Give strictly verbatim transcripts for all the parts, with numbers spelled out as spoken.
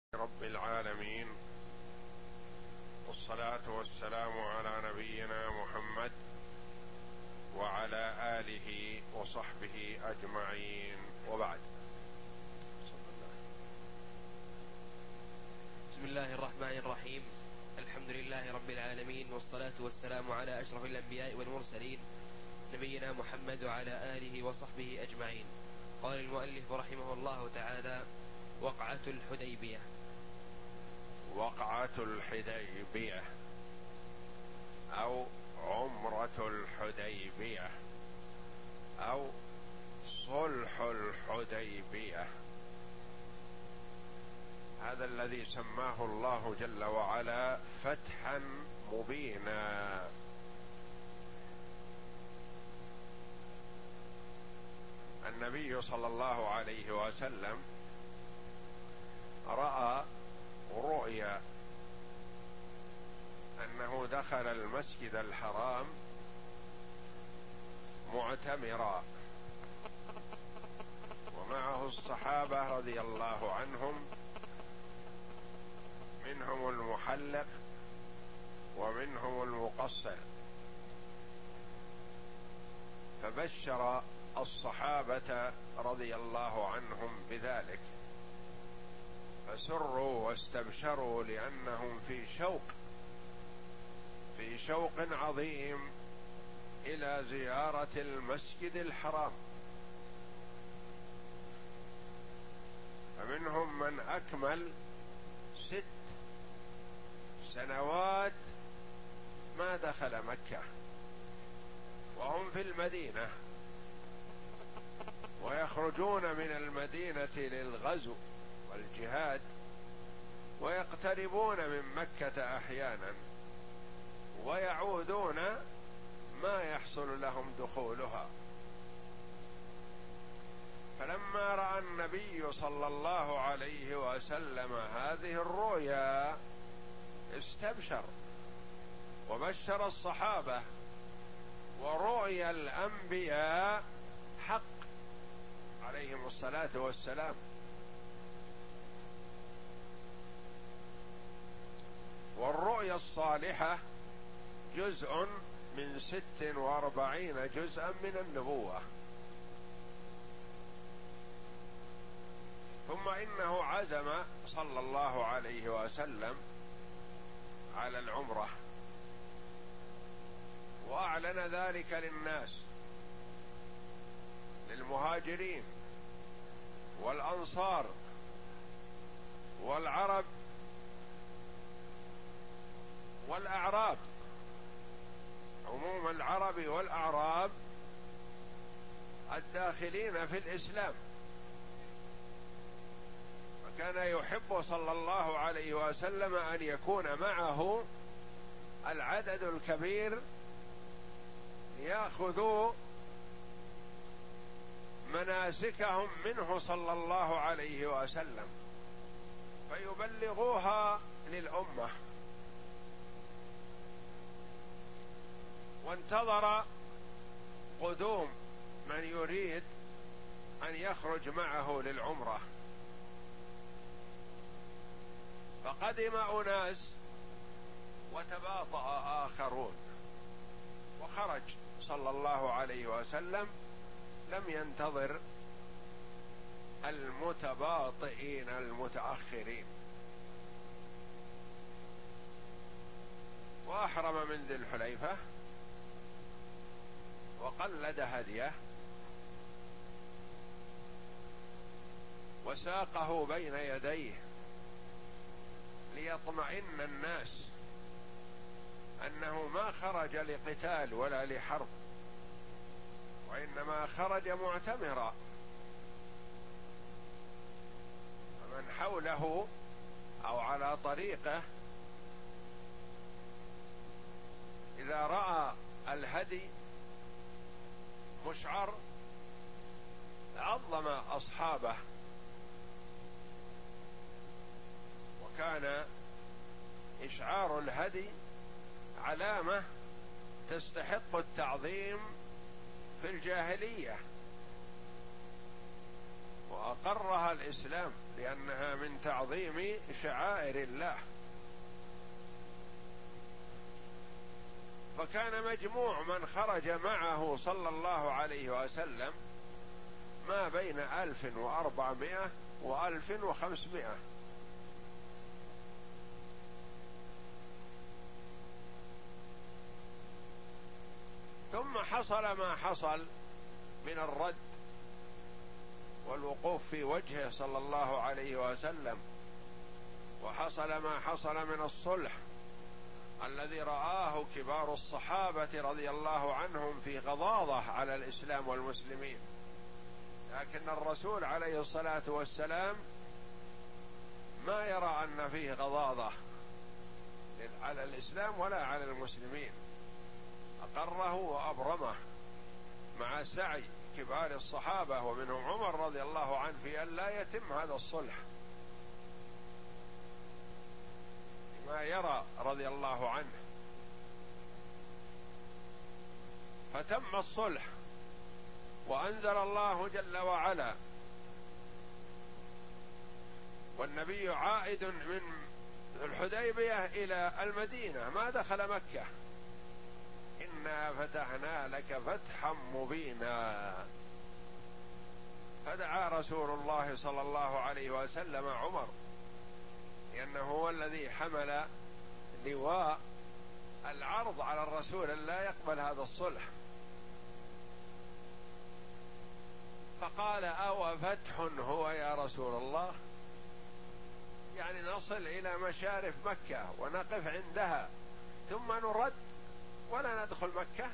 رب العالمين، والصلاة والسلام على نبينا محمد وعلى آله وصحبه أجمعين، وبعد. بسم الله الرحمن الرحيم. الحمد لله رب العالمين، والصلاة والسلام على أشرف الأنبياء والمرسلين نبينا محمد وعلى آله وصحبه أجمعين. قال المؤلف رحمه الله تعالى: وقعة الحديبية. وقعة الحديبية أو عمرة الحديبية أو صلح الحديبية، هذا الذي سماه الله جل وعلا فتحا مبينا. النبي صلى الله عليه وسلم رأى رؤيا أنه دخل المسجد الحرام معتمرا، ومعه الصحابة رضي الله عنهم، منهم المحلق ومنهم المقصر، فبشر الصحابة رضي الله عنهم بذلك، فسروا واستبشروا لأنهم في شوق في شوق عظيم إلى زيارة المسجد الحرام. فمنهم من أكمل ست سنوات ما دخل مكة وهم في المدينة، ويخرجون من المدينة للغزو والجهاد، ويقتربون من مكة أحيانا، ويعودون ما يحصل لهم دخولها. فلما رأى النبي صلى الله عليه وسلم هذه الرؤيا استبشر وبشر الصحابة، ورؤيا الأنبياء حق عليهم الصلاة والسلام. والرؤيا الصالحة جزء من ست واربعين جزءا من النبوة. ثم إنه عزم صلى الله عليه وسلم على العمرة، وأعلن ذلك للناس، للمهاجرين والأنصار والعرب والأعراب، عموم العرب والأعراب الداخلين في الإسلام. وكان يحب صلى الله عليه وسلم أن يكون معه العدد الكبير ليأخذوا مناسكهم منه صلى الله عليه وسلم، فيبلغوها للأمة. وانتظر قدوم من يريد أن يخرج معه للعمرة، فقدم أناس وتباطأ آخرون، وخرج صلى الله عليه وسلم، لم ينتظر المتباطئين المتأخرين، وأحرم من ذي الحليفة وقلد هديه وساقه بين يديه ليطمئن الناس أنه ما خرج لقتال ولا لحرب، وإنما خرج معتمرا. فمن حوله أو على طريقه إذا رأى الهدي مشعر عظم أصحابه، وكان إشعار الهدي علامة تستحق التعظيم في الجاهلية، وأقرها الإسلام لأنها من تعظيم شعائر الله. فكان مجموع من خرج معه صلى الله عليه وسلم ما بين ألف وأربعمائة وألف وخمسمائة. ثم حصل ما حصل من الرد والوقوف في وجهه صلى الله عليه وسلم، وحصل ما حصل من الصلح الذي رآه كبار الصحابة رضي الله عنهم في غضاضة على الإسلام والمسلمين، لكن الرسول عليه الصلاة والسلام ما يرى أن فيه غضاضة على الإسلام ولا على المسلمين، أقره وأبرمه مع سعي كبار الصحابة ومنهم عمر رضي الله عنه في أن لا يتم هذا الصلح ما يرى رضي الله عنه. فتم الصلح وأنزل الله جل وعلا والنبي عائد من الحديبية إلى المدينة، ما دخل مكة. إنا فتحنا لك فتحا مبينا. فدعا رسول الله صلى الله عليه وسلم عمر، لأنه هو الذي حمل لواء العرض على الرسول أن لا يقبل هذا الصلح، فقال: أو فتح هو يا رسول الله؟ يعني نصل إلى مشارف مكة ونقف عندها ثم نرد ولا ندخل مكة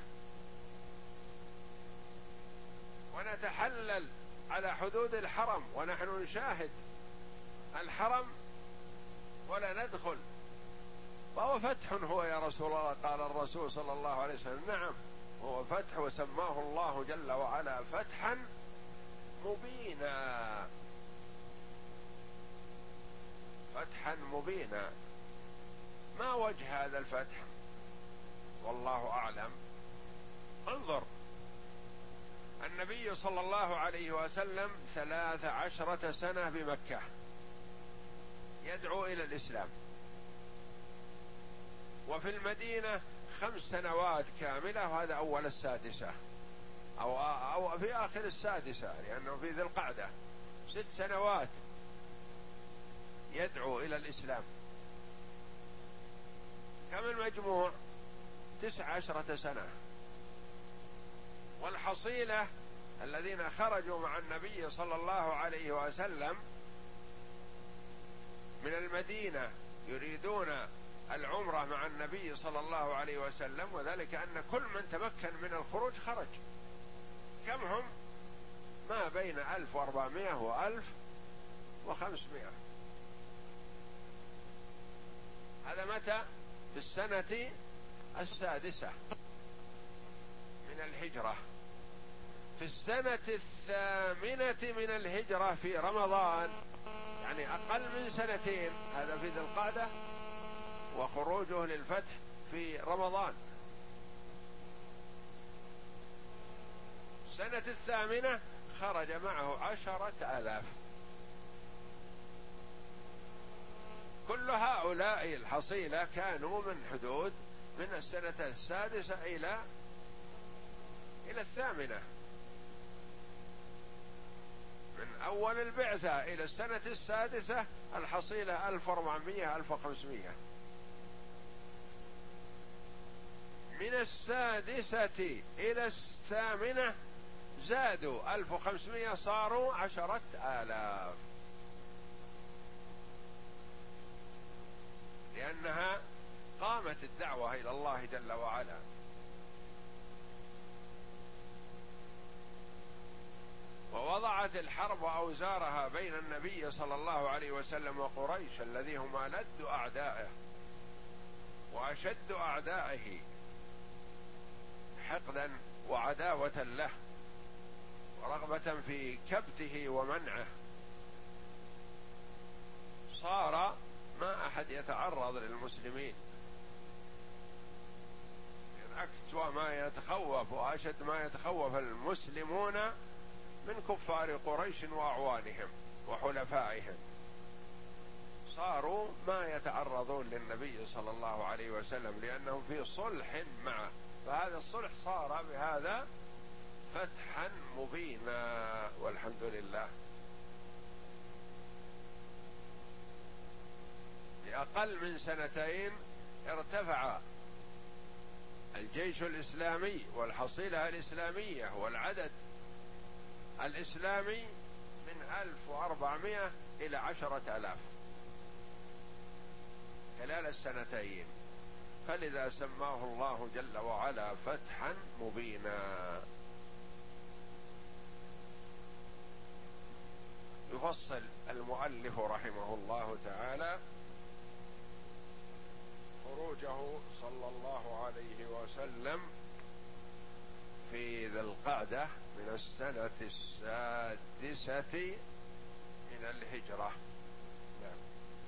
ونتحلل على حدود الحرم ونحن نشاهد الحرم ولا ندخل؟ وهو فتح هو يا رسول الله. قال الرسول صلى الله عليه وسلم: نعم، هو فتح، وسماه الله جل وعلا فتحا مبينا. فتحا مبينا. ما وجه هذا الفتح؟ والله أعلم. انظر، النبي صلى الله عليه وسلم ثلاث عشرة سنة بمكة يدعو إلى الإسلام، وفي المدينة خمس سنوات كاملة، وهذا أول السادسة أو, أو في آخر السادسة لأنه في ذي القعدة. ست سنوات يدعو إلى الإسلام. كم المجموع؟ تسع عشرة سنة. والحصيلة الذين خرجوا مع النبي صلى الله عليه وسلم من المدينة يريدون العمرة مع النبي صلى الله عليه وسلم، وذلك أن كل من تمكن من الخروج خرج. كم هم؟ ما بين ألف وأربعمائة وألف وخمسمائة. هذا متى؟ في السنة السادسة من الهجرة. في السنة الثامنة من الهجرة في رمضان، يعني أقل من سنتين، هذا في ذي القعدة، وخروجه للفتح في رمضان. السنة الثامنة خرج معه عشرة آلاف. كل هؤلاء الحصيلة كانوا من حدود من السنة السادسة إلى إلى الثامنة، من أول البعثة إلى السنة السادسة الحصيلة ألف وأربعمائة ألف وخمسمائة. من السادسة إلى الثامنة زادوا ألف وخمسمائة، صاروا عشرة آلاف، لأنها قامت الدعوة إلى الله جل وعلا. ووضعت الحرب أوزارها بين النبي صلى الله عليه وسلم وقريش، الذي هما لد أعدائه وأشد أعدائه حقدا وعداوة له ورغبة في كبته ومنعه. صار ما أحد يتعرض للمسلمين. أكثر ما يتخوف وأشد ما يتخوف المسلمون من كفار قريش وأعوانهم وحلفائهم، صاروا ما يتعرضون للنبي صلى الله عليه وسلم لأنهم في صلح معه، فهذا الصلح صار بهذا فتحا مبينا والحمد لله. بأقل من سنتين ارتفع الجيش الإسلامي والحصيلة الإسلامية والعدد الإسلامي من ألف وأربعمائة إلى عشرة آلاف خلال السنتين، فلذا سماه الله جل وعلا فتحا مبينا. يفصل المؤلف رحمه الله تعالى خروجه صلى الله عليه وسلم في ذي القعدة من السنة السادسة من الهجرة. نعم.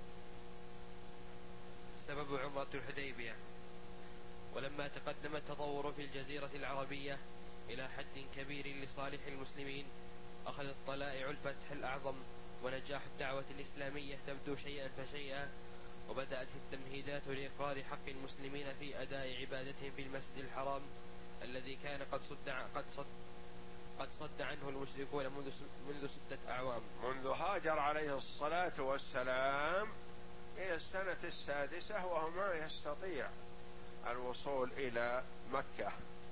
سبب عمرة الحديبية. ولما تقدم التطور في الجزيرة العربية إلى حد كبير لصالح المسلمين، أخذت طلائع الفتح الأعظم ونجاح الدعوة الإسلامية تبدو شيئا فشيئا، وبدأت التمهيدات لإقرار حق المسلمين في أداء عبادتهم في المسجد الحرام الذي كان قد صد قد صد قد صد عنه المشركون منذ منذ ستة أعوام، منذ هاجر عليه الصلاة والسلام إلى السنة السادسة وهو ما يستطيع الوصول إلى مكة.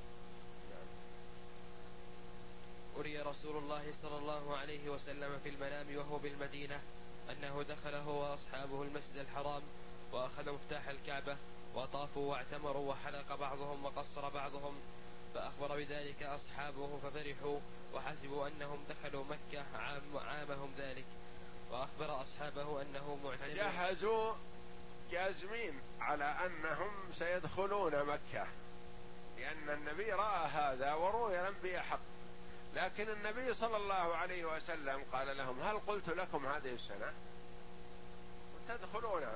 أري رسول الله صلى الله عليه وسلم في المنام وهو بالمدينة أنه دخل هو وأصحابه المسجد الحرام وأخذ مفتاح الكعبة وطافوا واعتمروا وحلق بعضهم وقصر بعضهم، فأخبر بذلك أصحابه ففرحوا وحسبوا أنهم دخلوا مكة عام عامهم ذلك، وأخبر أصحابه أنه معتمر، جهزوا جازمين على أنهم سيدخلون مكة، لأن النبي رأى هذا ورؤيا الأنبياء حق. لكن النبي صلى الله عليه وسلم قال لهم: هل قلت لكم هذه السنة تدخلون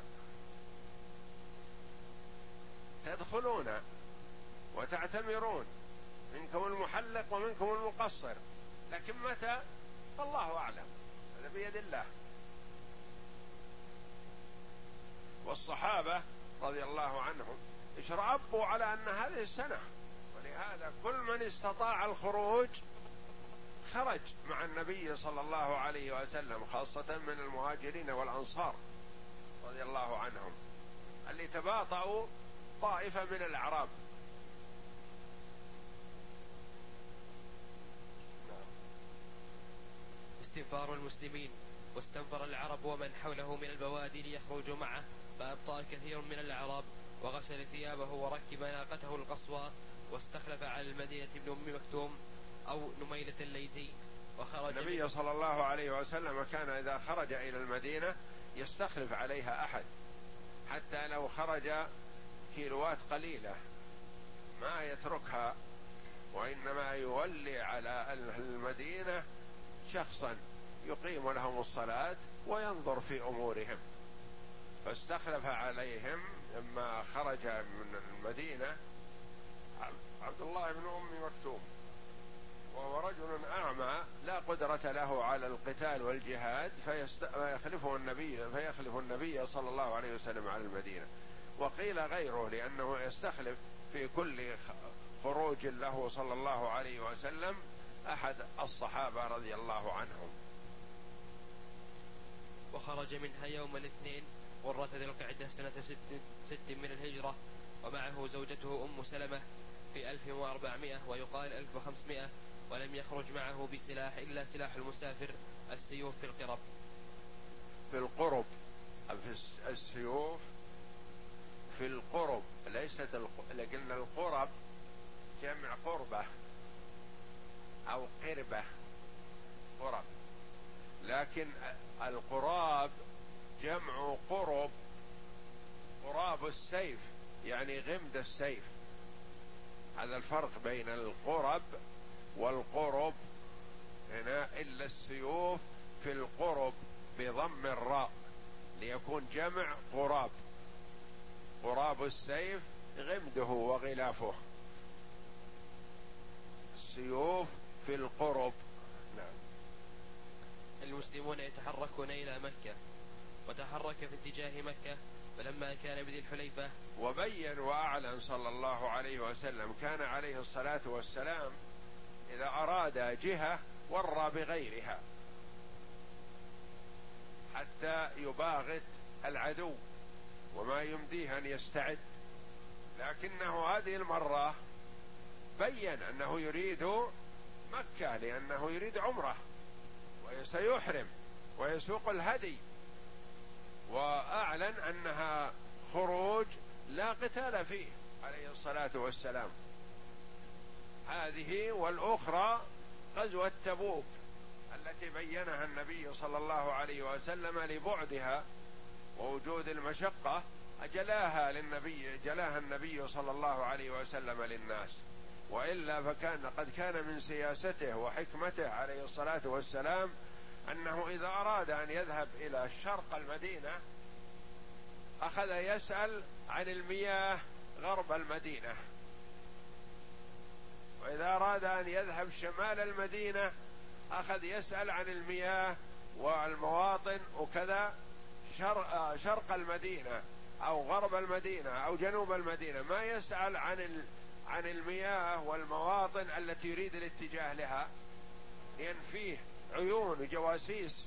تدخلون وتعتمرون، منكم المحلق ومنكم المقصر، لكن متى؟ الله أعلم، هذا بيد الله. والصحابة رضي الله عنهم اشربوا على أن هذه السنة، ولهذا كل من استطاع الخروج خرج مع النبي صلى الله عليه وسلم، خاصة من المهاجرين والأنصار رضي الله عنهم، اللي تباطؤوا طائفة من الأعراب. استنفار المسلمين. واستنفر العرب ومن حوله من البوادي ليخرجوا معه، فأبطأ كثير من الأعراب وغسل ثيابه وركب ناقته القصوى، واستخلف على المدينة ابن أم مكتوم أو نميلة الليثي وخرج. النبي صلى الله عليه وسلم كان إذا خرج إلى المدينة يستخلف عليها أحد، حتى لو خرج كيلوات قليلة ما يتركها، وإنما يولي على المدينة شخصا يقيم لهم الصلاة وينظر في أمورهم. فاستخلف عليهم لما خرج من المدينة عبد الله بن أم مكتوم، وهو رجل أعمى لا قدرة له على القتال والجهاد، فيخلفه النبي فيخلف النبي صلى الله عليه وسلم على المدينة. وقيل غيره، لأنه يستخلف في كل خروج له صلى الله عليه وسلم أحد الصحابة رضي الله عنهم. وخرج منها يوم الاثنين غرة ذي القعدة سنة ست, ست من الهجرة، ومعه زوجته أم سلمة في ألف وأربعمائة ويقال ألف وخمسمائة، ولم يخرج معه بسلاح إلا سلاح المسافر السيوف في القرب. في القرب في السيوف في القرب، ليست قلنا القرب جمع قربة أو قربة قرب، لكن القراب جمع قرب، قراب السيف يعني غمد السيف. هذا الفرق بين القرب والقرب هنا، إلا السيوف في القرب بضم الراء ليكون جمع قراب. قراب السيف غمده وغلافه، السيوف في القرب نعم. المسلمون يتحركون إلى مكة، وتحرك في اتجاه مكة، فلما كان بذي الحليفة وبين وأعلن صلى الله عليه وسلم كان عليه الصلاة والسلام إذا أراد جهة ورى بغيرها حتى يباغت العدو وما يمديه أن يستعد، لكنه هذه المرة بين أنه يريد مكة لأنه يريد عمره وسيحرم ويسوق الهدي، وأعلن أنها خروج لا قتال فيه عليه الصلاة والسلام. هذه والأخرى غزوة تبوك التي بينها النبي صلى الله عليه وسلم لبعدها ووجود المشقة، أجلاها للنبي جلاها النبي صلى الله عليه وسلم للناس، وإلا فكان قد كان من سياسته وحكمته عليه الصلاة والسلام أنه إذا أراد أن يذهب إلى شرق المدينة أخذ يسأل عن المياه غرب المدينة، وإذا أراد أن يذهب شمال المدينة أخذ يسأل عن المياه والمواطن وكذا شرق, شرق المدينة أو غرب المدينة أو جنوب المدينة، ما يسأل عن عن المياه والمواطن التي يريد الاتجاه لها، لأن فيه عيون وجواسيس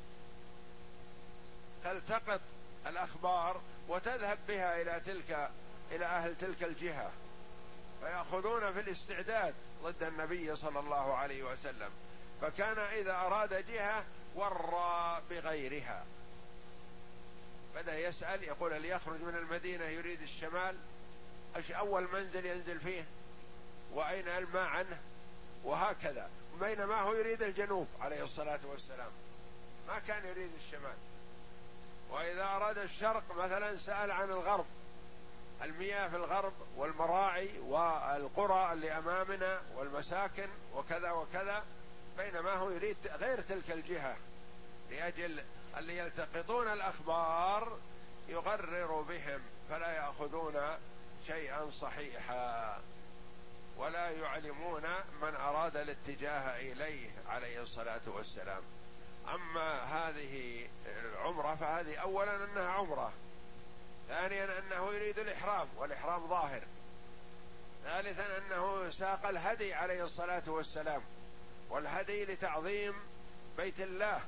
تلتقط الأخبار وتذهب بها إلى تلك إلى أهل تلك الجهة، فيأخذون في الاستعداد ضد النبي صلى الله عليه وسلم. فكان إذا أراد جهة ورى بغيرها، بدأ يسأل يقول اللي يخرج من المدينة يريد الشمال ايش أول منزل ينزل فيه وأين الماء عنه، وهكذا، بينما هو يريد الجنوب عليه الصلاة والسلام، ما كان يريد الشمال. وإذا أراد الشرق مثلا سأل عن الغرب، المياه في الغرب والمراعي والقرى اللي أمامنا والمساكن وكذا وكذا، بينما هو يريد غير تلك الجهة، لأجل اللي يلتقطون الأخبار يغرر بهم فلا يأخذون شيئا صحيحا ولا يعلمون من أراد الاتجاه إليه عليه الصلاة والسلام. أما هذه العمرة فهذه أولا أنها عمرة، ثانيا أنه يريد الإحرام والإحرام ظاهر، ثالثا أنه ساق الهدي عليه الصلاة والسلام، والهدي لتعظيم بيت الله.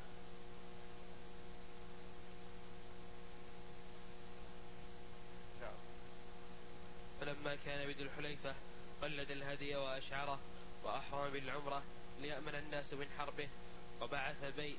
فلما كان بذي الحليفة قلد الهدي وأشعره وأحرم بالعمرة ليأمن الناس من حربه، وبعث بي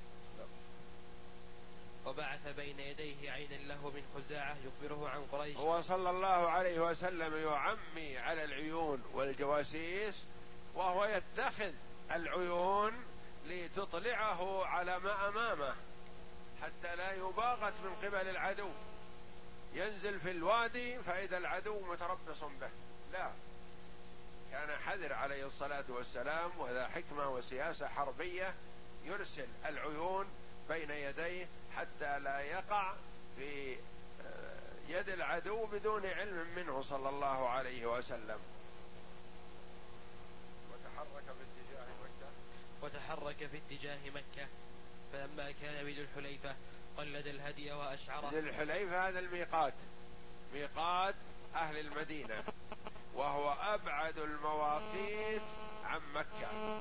وبعث بين يديه عينا له من خزاعة يخبره عن قريش. هو صلى الله عليه وسلم يعمي على العيون والجواسيس، وهو يتخذ العيون لتطلعه على ما أمامه حتى لا يباغت من قبل العدو، ينزل في الوادي فإذا العدو متربص به، لا، كان حذر عليه الصلاة والسلام وذا حكمة وسياسة حربية، يرسل العيون بين يديه حتى لا يقع في يد العدو بدون علم منه صلى الله عليه وسلم. وتحرك في اتجاه مكة وتحرك في اتجاه مكة فلما كان بذي الحليفة قلد الهدي وأشعره. ذي الحليفة هذا الميقات، ميقات أهل المدينة، وهو أبعد المواقيت عن مكة،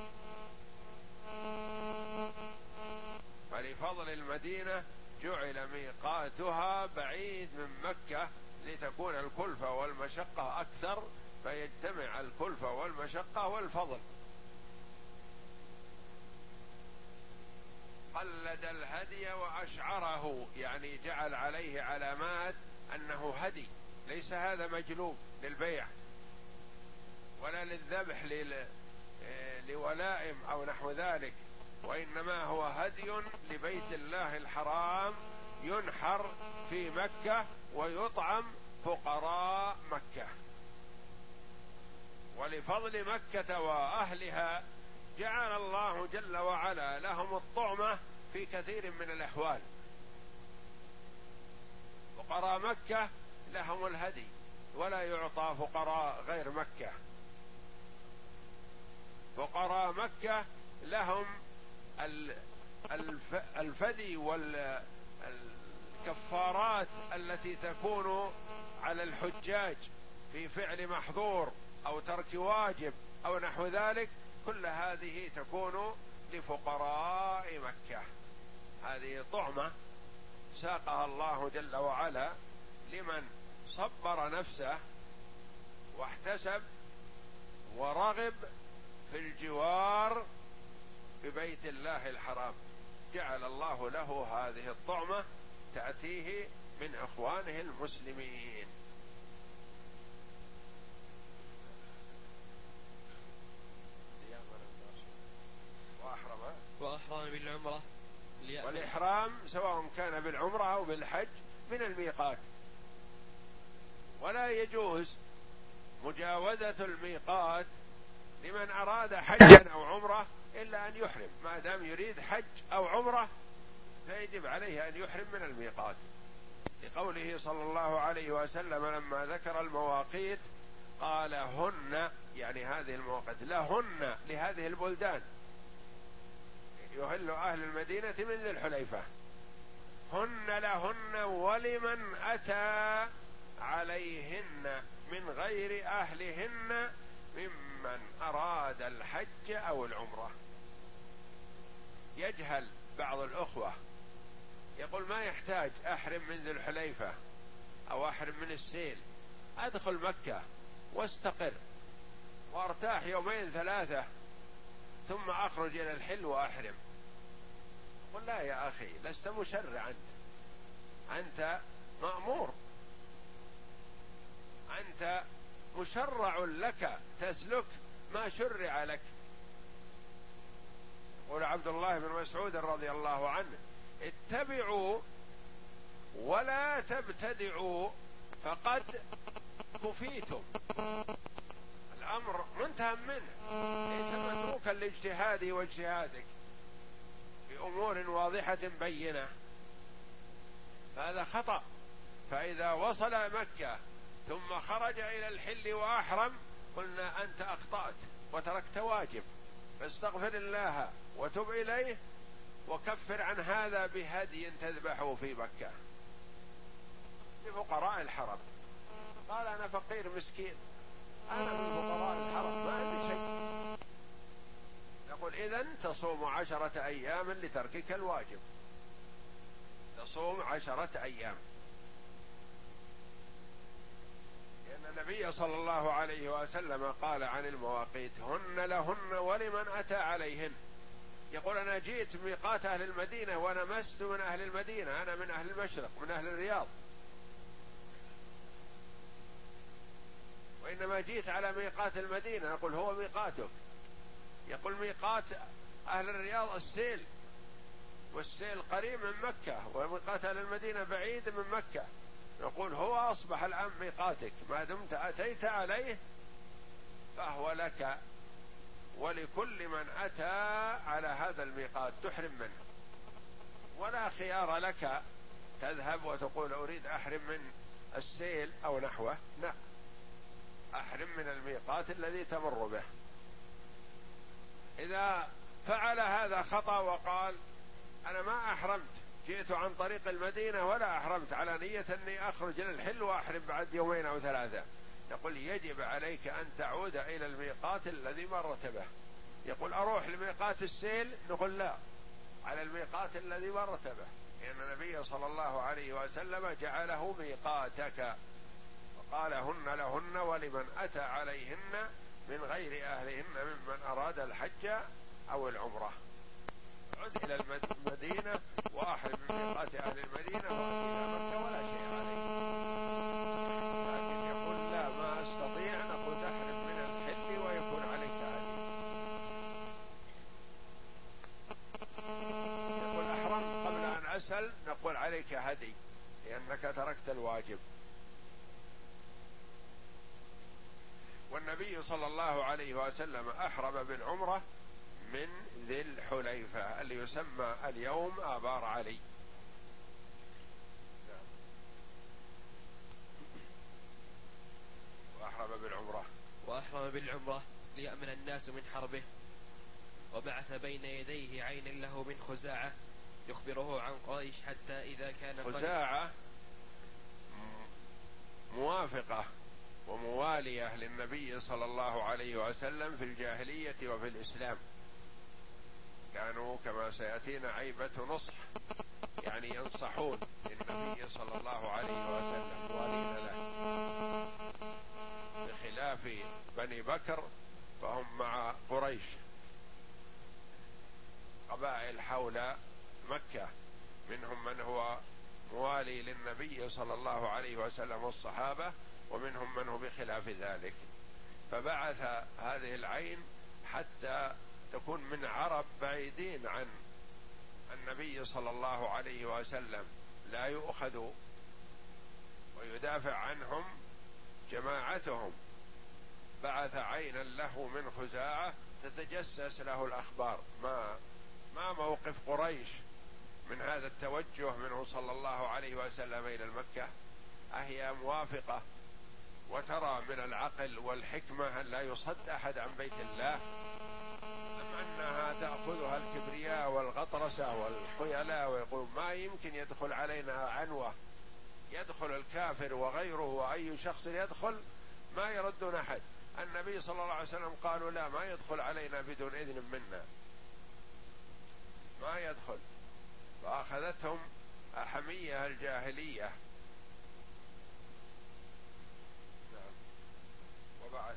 فلفضل المدينة جعل ميقاتها بعيد من مكة لتكون الكلفة والمشقة أكثر، فيجتمع الكلفة والمشقة والفضل. قلد الهدي وأشعره، يعني جعل عليه علامات أنه هدي، ليس هذا مجلوب للبيع ولا للذبح لولائم أو نحو ذلك، وإنما هو هدي لبيت الله الحرام ينحر في مكة ويطعم فقراء مكة. ولفضل مكة وأهلها جعل الله جل وعلا لهم الطعمة في كثير من الأحوال، فقراء مكة لهم الهدي ولا يعطى فقراء غير مكة، فقراء مكة لهم الفدي والكفارات التي تكون على الحجاج في فعل محظور أو ترك واجب أو نحو ذلك، كل هذه تكون لفقراء مكة. هذه طعمة ساقها الله جل وعلا لمن صبر نفسه واحتسب ورغب في الجوار ببيت الله الحرام، جعل الله له هذه الطعمة تأتيه من إخوانه المسلمين. وأحرم وأحرم بالعمرة، والإحرام سواء كان بالعمرة أو بالحج من الميقات، ولا يجوز مجاوزة الميقات لمن أراد حجا أو عمرة إلا أن يحرم. ما دام يريد حج أو عمرة فيجب عليه أن يحرم من الميقات، لقوله صلى الله عليه وسلم لما ذكر المواقيت قال هن، يعني هذه المواقيت لهن لهذه البلدان، يهل أهل المدينة من ذي الحليفة، هن لهن ولمن أتى عليهن من غير أهلهن ممن أراد الحج أو العمرة. يجهل بعض الأخوة يقول ما يحتاج أحرم من ذي الحليفة أو أحرم من السيل، أدخل مكة واستقر وارتاح يومين ثلاثة ثم أخرج إلى الحل وأحرم. قل لا يا أخي، لست مشرع، أنت أنت مأمور، أنت مشرع لك تسلك ما شرع لك. قول عبد الله بن مسعود رضي الله عنه اتبعوا ولا تبتدعوا فقد كفيتم. الأمر منتهى منه، ليس متروكا لاجتهادي واجتهادك بأمور واضحة بينة، فهذا خطأ. فإذا وصل مكة ثم خرج إلى الحل وأحرم قلنا أنت أخطأت وتركت واجب، فاستغفر الله وتب إليه وكفر عن هذا بهدي تذبحه في مكة لفقراء الحرم. قال أنا فقير مسكين، أنا من فقراء الحرم ما عندي شيء. نقول إذن تصوم عشرة أيام لتركك الواجب، تصوم عشرة أيام، لأن النبي صلى الله عليه وسلم قال عن المواقيت هن لهن ولمن أتى عليهن. يقول أنا جئت ميقات أهل المدينة وأنا مست من أهل المدينة، أنا من أهل المشرق من أهل الرياض، وإنما جئت على ميقات المدينة. نقول هو ميقاتك. يقول ميقات أهل الرياض السيل، والسيل قريب من مكة، وميقات أهل المدينة بعيد من مكة. نقول هو أصبح الآن ميقاتك، ما دمت أتيت عليه فهو لك ولكل من أتى على هذا الميقات تحرم منه، ولا خيار لك تذهب وتقول أريد أحرم من السيل أو نحوه، لا، أحرم من الميقات الذي تمر به. إذا فعل هذا خطأ وقال أنا ما أحرمت، جئت عن طريق المدينة ولا أحرمت على نية أني أخرج إلى الحل وأحرم بعد يومين أو ثلاثة، يقول يجب عليك أن تعود إلى الميقات الذي مرت به. يقول أروح لميقات السيل، نقول لا، على الميقات الذي مرت به، لأن النبي صلى الله عليه وسلم جعله ميقاتك، وقال هن لهن ولمن أتى عليهن من غير أهلهن ممن أراد الحج أو العمرة. عد إلى المدينة وأحرم من ميقات أهل المدينة وأتي إلى مكة ولا شيء عليك. لكن يقول لا ما أستطيع، نقول تحرم من الحل ويكون عليك هدي. يقول أحرمت قبل أن أسأل، نقول عليك هدي لأنك تركت الواجب. والنبي صلى الله عليه وسلم أحرم بالعمرة من ذي الحليفة اللي يسمى اليوم آبار علي. وأحرم بالعمرة وأحرم بالعمرة ليأمن الناس من حربه. وبعث بين يديه عينا له من خزاعة يخبره عن قريش حتى إذا كان خزاعة موافقة وموالية للنبي صلى الله عليه وسلم في الجاهلية وفي الإسلام، كانوا كما سيأتينا عيبة نصح، يعني ينصحون للنبي صلى الله عليه وسلم موالين له، بخلاف بني بكر فهم مع قريش قبائل حول مكة، منهم من هو موالي للنبي صلى الله عليه وسلم والصحابة، ومنهم من هو بخلاف ذلك. فبعث هذه العين حتى تكون من عرب بعيدين عن النبي صلى الله عليه وسلم، لا يؤخذ ويدافع عنهم جماعتهم. بعث عينا له من خزاعة تتجسس له الأخبار، ما ما موقف قريش من هذا التوجه منه صلى الله عليه وسلم إلى المكة، أهي موافقة وترى من العقل والحكمة أن لا يصد أحد عن بيت الله، أم أنها تأخذها الكبرياء والغطرسة والخيلاء ويقول ما يمكن يدخل علينا عنوة، يدخل الكافر وغيره وأي شخص يدخل ما يردون أحد. النبي صلى الله عليه وسلم قالوا لا، ما يدخل علينا بدون إذن منا، ما يدخل. فأخذتهم حمية الجاهلية. وبعث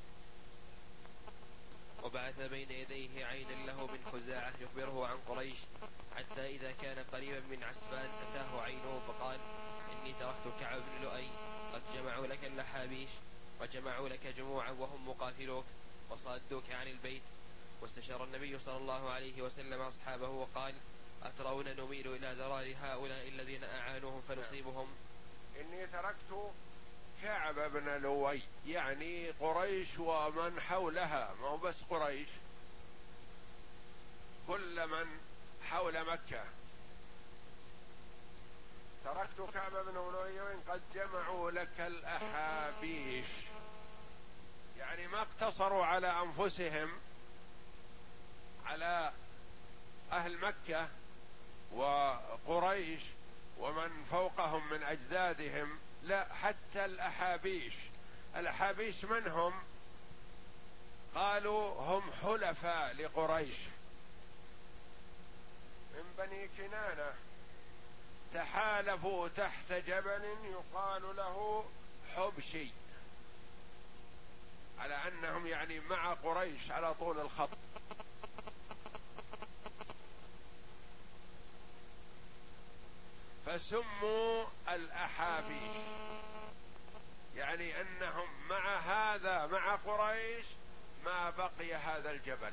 وبعث بين يديه عينا له من خزاعة يخبره عن قريش حتى إذا كان قريبا من عسفان أتاه عينه فقال إني تركت كعب بن لؤي قد جمعوا لك اللحابيش وجمعوا لك جموعا وهم مقاتلوك وصادوك عن البيت. واستشار النبي صلى الله عليه وسلم أصحابه وقال أترون نميل إلى ذرار هؤلاء الذين أعانوهم فنصيبهم؟ إني تركت كعب بن لؤي، يعني قريش ومن حولها، ما هو بس قريش، كل من حول مكة. تركت كعب بن لؤي قد جمعوا لك الأحابيش، يعني ما اقتصروا على أنفسهم، على أهل مكة وقريش ومن فوقهم من أجدادهم، لا، حتى الأحابيش. الأحابيش من هم؟ قالوا هم حلفاء لقريش من بني كنانة، تحالفوا تحت جبل يقال له حبشي، على أنهم يعني مع قريش على طول الخط. فسموا الأحابيش، يعني أنهم مع هذا مع قريش ما بقي هذا الجبل،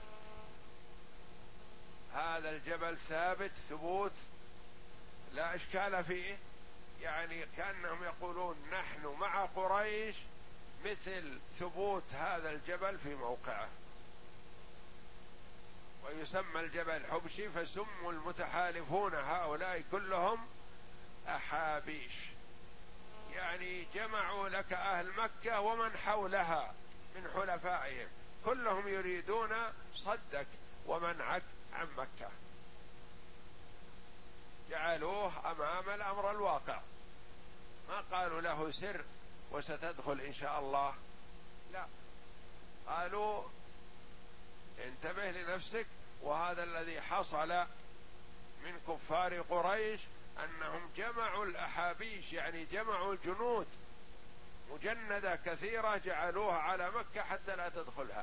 هذا الجبل ثابت ثبوت لا إشكال فيه، يعني كأنهم يقولون نحن مع قريش مثل ثبوت هذا الجبل في موقعه. ويسمى الجبل حبشي، فسموا المتحالفون هؤلاء كلهم أحابيش، يعني جمعوا لك أهل مكة ومن حولها من حلفائهم، كلهم يريدون صدك ومنعك عن مكة، جعلوه أمام الأمر الواقع، ما قالوا له سر وستدخل إن شاء الله، لا، قالوا انتبه لنفسك. وهذا الذي حصل من كفار قريش أنهم جمعوا الأحابيش، يعني جمعوا الجنود مجندة كثيرة جعلوها على مكة حتى لا تدخلها.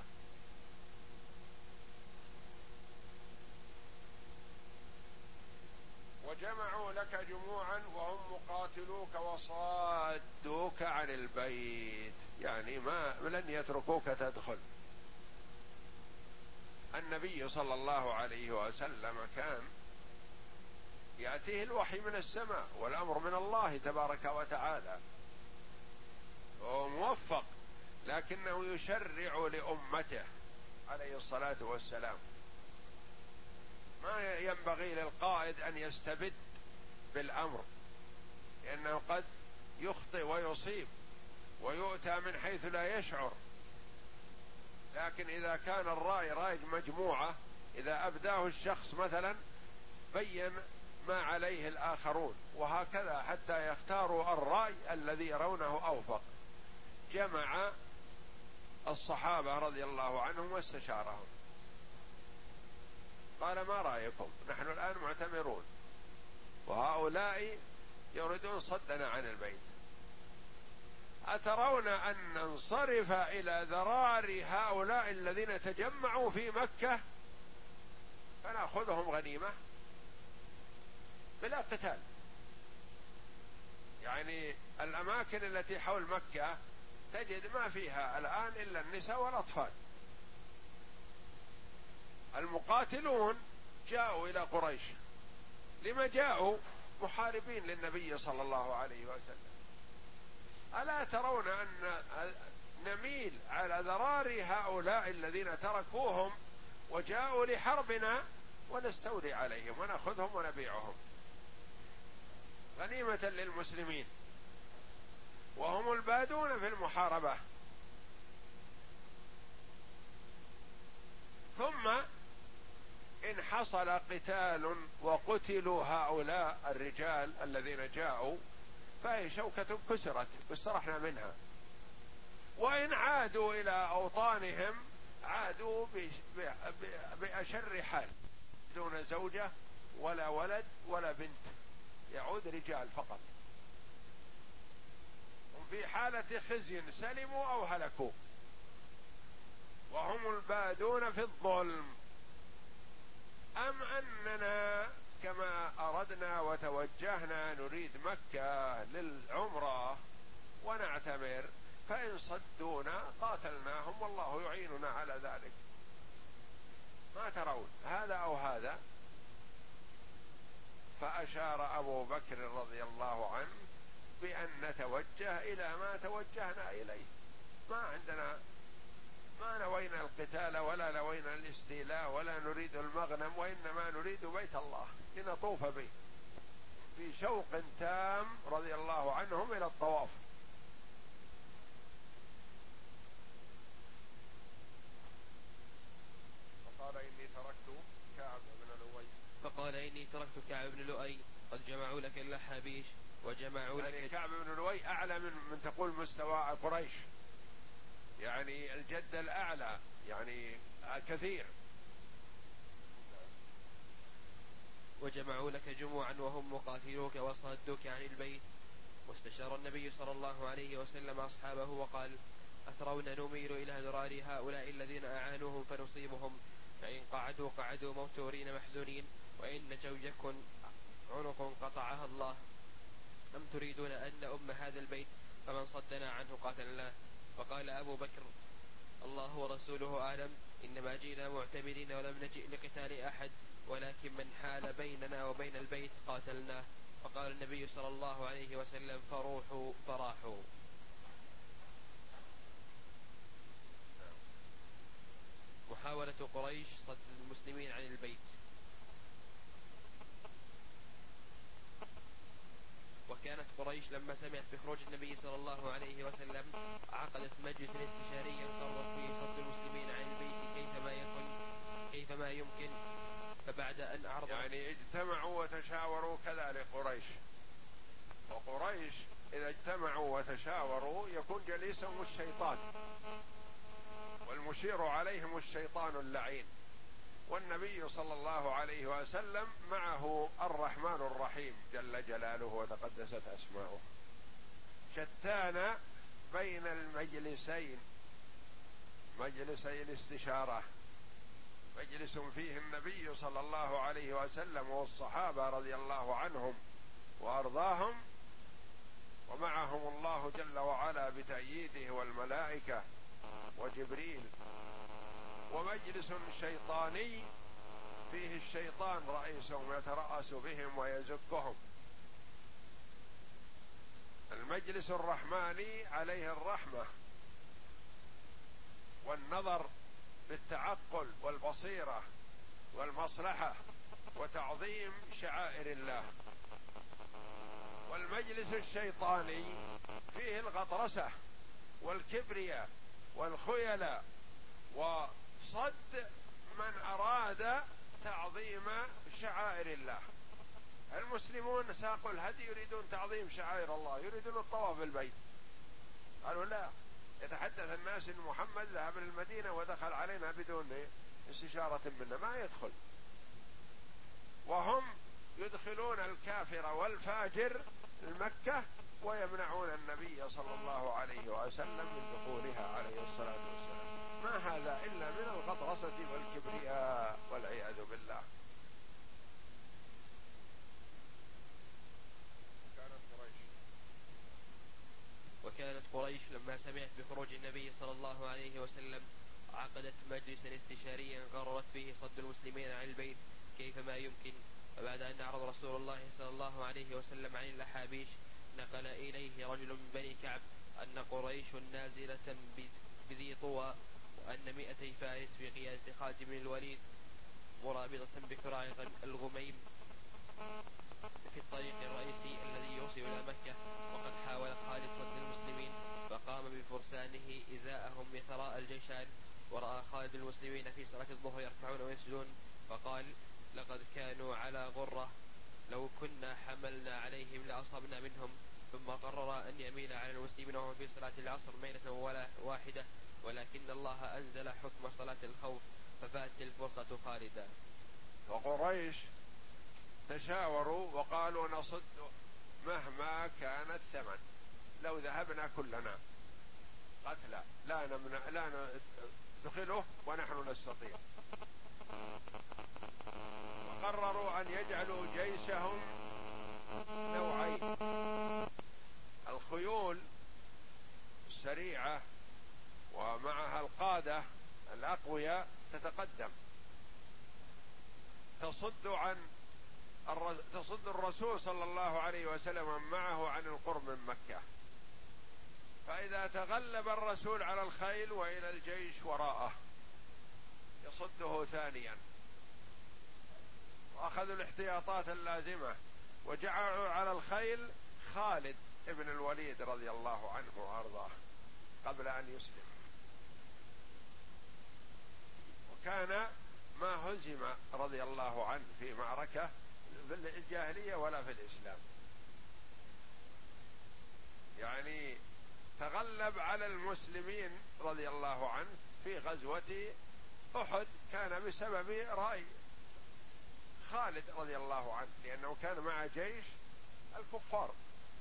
وجمعوا لك جموعا وهم مقاتلوك وصادوك عن البيت، يعني ما لن يتركوك تدخل. النبي صلى الله عليه وسلم كان يأتيه الوحي من السماء والأمر من الله تبارك وتعالى، هو موفق، لكنه يشرع لأمته عليه الصلاة والسلام. ما ينبغي للقائد أن يستبد بالأمر، لأنه قد يخطئ ويصيب ويؤتى من حيث لا يشعر. لكن إذا كان الرأي رأي مجموعة إذا أبداه الشخص مثلا بين ما عليه الآخرون، وهكذا حتى يختاروا الرأي الذي يرونه أوفق. جمع الصحابة رضي الله عنهم واستشارهم، قال: ما رأيكم؟ نحن الآن معتمرون وهؤلاء يريدون صدنا عن البيت، أترون أن ننصرف إلى ذرار هؤلاء الذين تجمعوا في مكة فنأخذهم غنيمة بلا قتال؟ يعني الأماكن التي حول مكة تجد ما فيها الآن إلا النساء والأطفال. المقاتلون جاءوا إلى قريش، لما جاءوا؟ محاربين للنبي صلى الله عليه وسلم. ألا ترون أن نميل على ذرار هؤلاء الذين تركوهم وجاءوا لحربنا ونستولي عليهم ونأخذهم ونبيعهم غنيمة للمسلمين، وهم البادون في المحاربة. ثم إن حصل قتال وقتلوا هؤلاء الرجال الذين جاءوا فهي شوكة كسرت واسترحنا منها، وإن عادوا إلى أوطانهم عادوا بأشر حال، دون زوجة ولا ولد ولا بنت، يعود رجال فقط، هم في حالة خزي، سلموا أو هلكوا، وهم البادون في الظلم. أم أننا كما أردنا وتوجهنا نريد مكة للعمرة ونعتمر، فإن صدونا قاتلناهم والله يعيننا على ذلك. ما ترون هذا أو هذا؟ فأشار أبو بكر رضي الله عنه بأن نتوجه إلى ما توجهنا إليه، ما عندنا، ما نوينا القتال ولا نوينا الاستيلاء ولا نريد المغنم، وإنما نريد بيت الله لنطوف به في شوق تام رضي الله عنهم إلى الطواف. فقال إني تركت كعب بن لؤي فقال إني تركت كعب بن لؤي قد جمعوا لك اللحابيش وجمعوا يعني لك. كعب بن لؤي أعلى من, من تقول مستوى قريش، يعني الجد الأعلى، يعني كثير. وجمعوا لك جموعا وهم مقاتلوك وصدوك عن البيت. واستشار النبي صلى الله عليه وسلم أصحابه وقال: أترون نميل إلى ذرار هؤلاء الذين أعانوهم فنصيبهم، فإن قعدوا قعدوا موتورين محزونين، وإن نجوا يكن عنق قطعها الله، أم تريدون أن نؤم هذا البيت فمن صدنا عنه قاتلناه؟ فقال أبو بكر: الله ورسوله أعلم، إنما جئنا معتمرين ولم نجئ لقتال أحد، ولكن من حال بيننا وبين البيت قاتلناه. فقال النبي صلى الله عليه وسلم: فروحوا فراحوا. محاولة قريش صد المسلمين عن البيت. وكانت قريش لما سمعت بخروج النبي صلى الله عليه وسلم عقدت مجلسا استشاريا قررت فيه صد المسلمين عن البيت كيفما يكن كيفما يمكن. فبعد أن أعرض يعني اجتمعوا وتشاوروا كذلك قريش، وقريش إذا اجتمعوا وتشاوروا يكون جليسهم الشيطان، والمشير عليهم الشيطان اللعين، والنبي صلى الله عليه وسلم معه الرحمن الرحيم جل جلاله وتقدست أسماؤه. شتان بين المجلسين، مجلسي الاستشارة، مجلس فيه النبي صلى الله عليه وسلم والصحابة رضي الله عنهم وأرضاهم، ومعهم الله جل وعلا بتأييده والملائكة وجبريل، ومجلس شيطاني فيه الشيطان رئيسهم يترأس بهم ويزكهم. المجلس الرحماني عليه الرحمة والنظر بالتعقل والبصيرة والمصلحة وتعظيم شعائر الله. والمجلس الشيطاني فيه الغطرسة والكبرياء والخيلاء وصد من أراد تعظيم شعائر الله. المسلمون ساقوا الهدي يريدون تعظيم شعائر الله، يريدون الطواف بالبيت. قالوا لا، يتحدث الناس ان محمد ذهب للمدينة ودخل علينا بدون استشارة منا، ما يدخل. وهم يدخلون الكافر والفاجر المكة ويمنعون النبي صلى الله عليه وسلم من دخولها عليه الصلاة والسلام. ما هذا إلا من الغطرسة والكبرياء والعياذ بالله. وكانت قريش لما سمعت بخروج النبي صلى الله عليه وسلم عقدت مجلسا استشاريا قررت فيه صد المسلمين عن البيت كيفما يمكن. فبعد أن أعرض رسول الله صلى الله عليه وسلم عن الأحابيش نقل إليه رجل من بني كعب أن قريش نازلة بذي طوى، وأن مئتي فارس في قيادة خالد بن الوليد مرابطة بكراع الغميم في الطريق الرئيسي الذي يوصل إلى مكة. وقد حاول خالد صد المسلمين فقام بفرسانه إزاءهم بثراء الجيشان. ورأى خالد المسلمين في صلاة الظهر يركعون ويسجدون فقال لقد كانوا على غرة، لو كنا حملنا عليهم لأصبنا منهم. ثم قرر أن يميل على المسلمين وهم في صلاة العصر ميلة ولا واحدة، ولكن الله أنزل حكم صلاة الخوف ففات الفرصة خالدا. وقريش تشاوروا وقالوا نصد مهما كان الثمن، لو ذهبنا كلنا قتلى لا نمنع لا ندخله ونحن نستطيع. وقرروا أن يجعلوا جيشهم نوعين: الخيول السريعة ومعها القادة الأقوياء تتقدم تصد عن تصد الرسول صلى الله عليه وسلم معه عن القرب من مكة، فإذا تغلب الرسول على الخيل وإلى الجيش وراءه يصده ثانيا. وأخذوا الاحتياطات اللازمة وجعلوا على الخيل خالد ابن الوليد رضي الله عنه وأرضاه قبل أن يسلم. وكان ما هزم رضي الله عنه في معركة في الجاهلية ولا في الإسلام، يعني تغلب على المسلمين رضي الله عنه في غزوة أحد كان بسبب رأي خالد رضي الله عنه، لأنه كان مع جيش الكفار،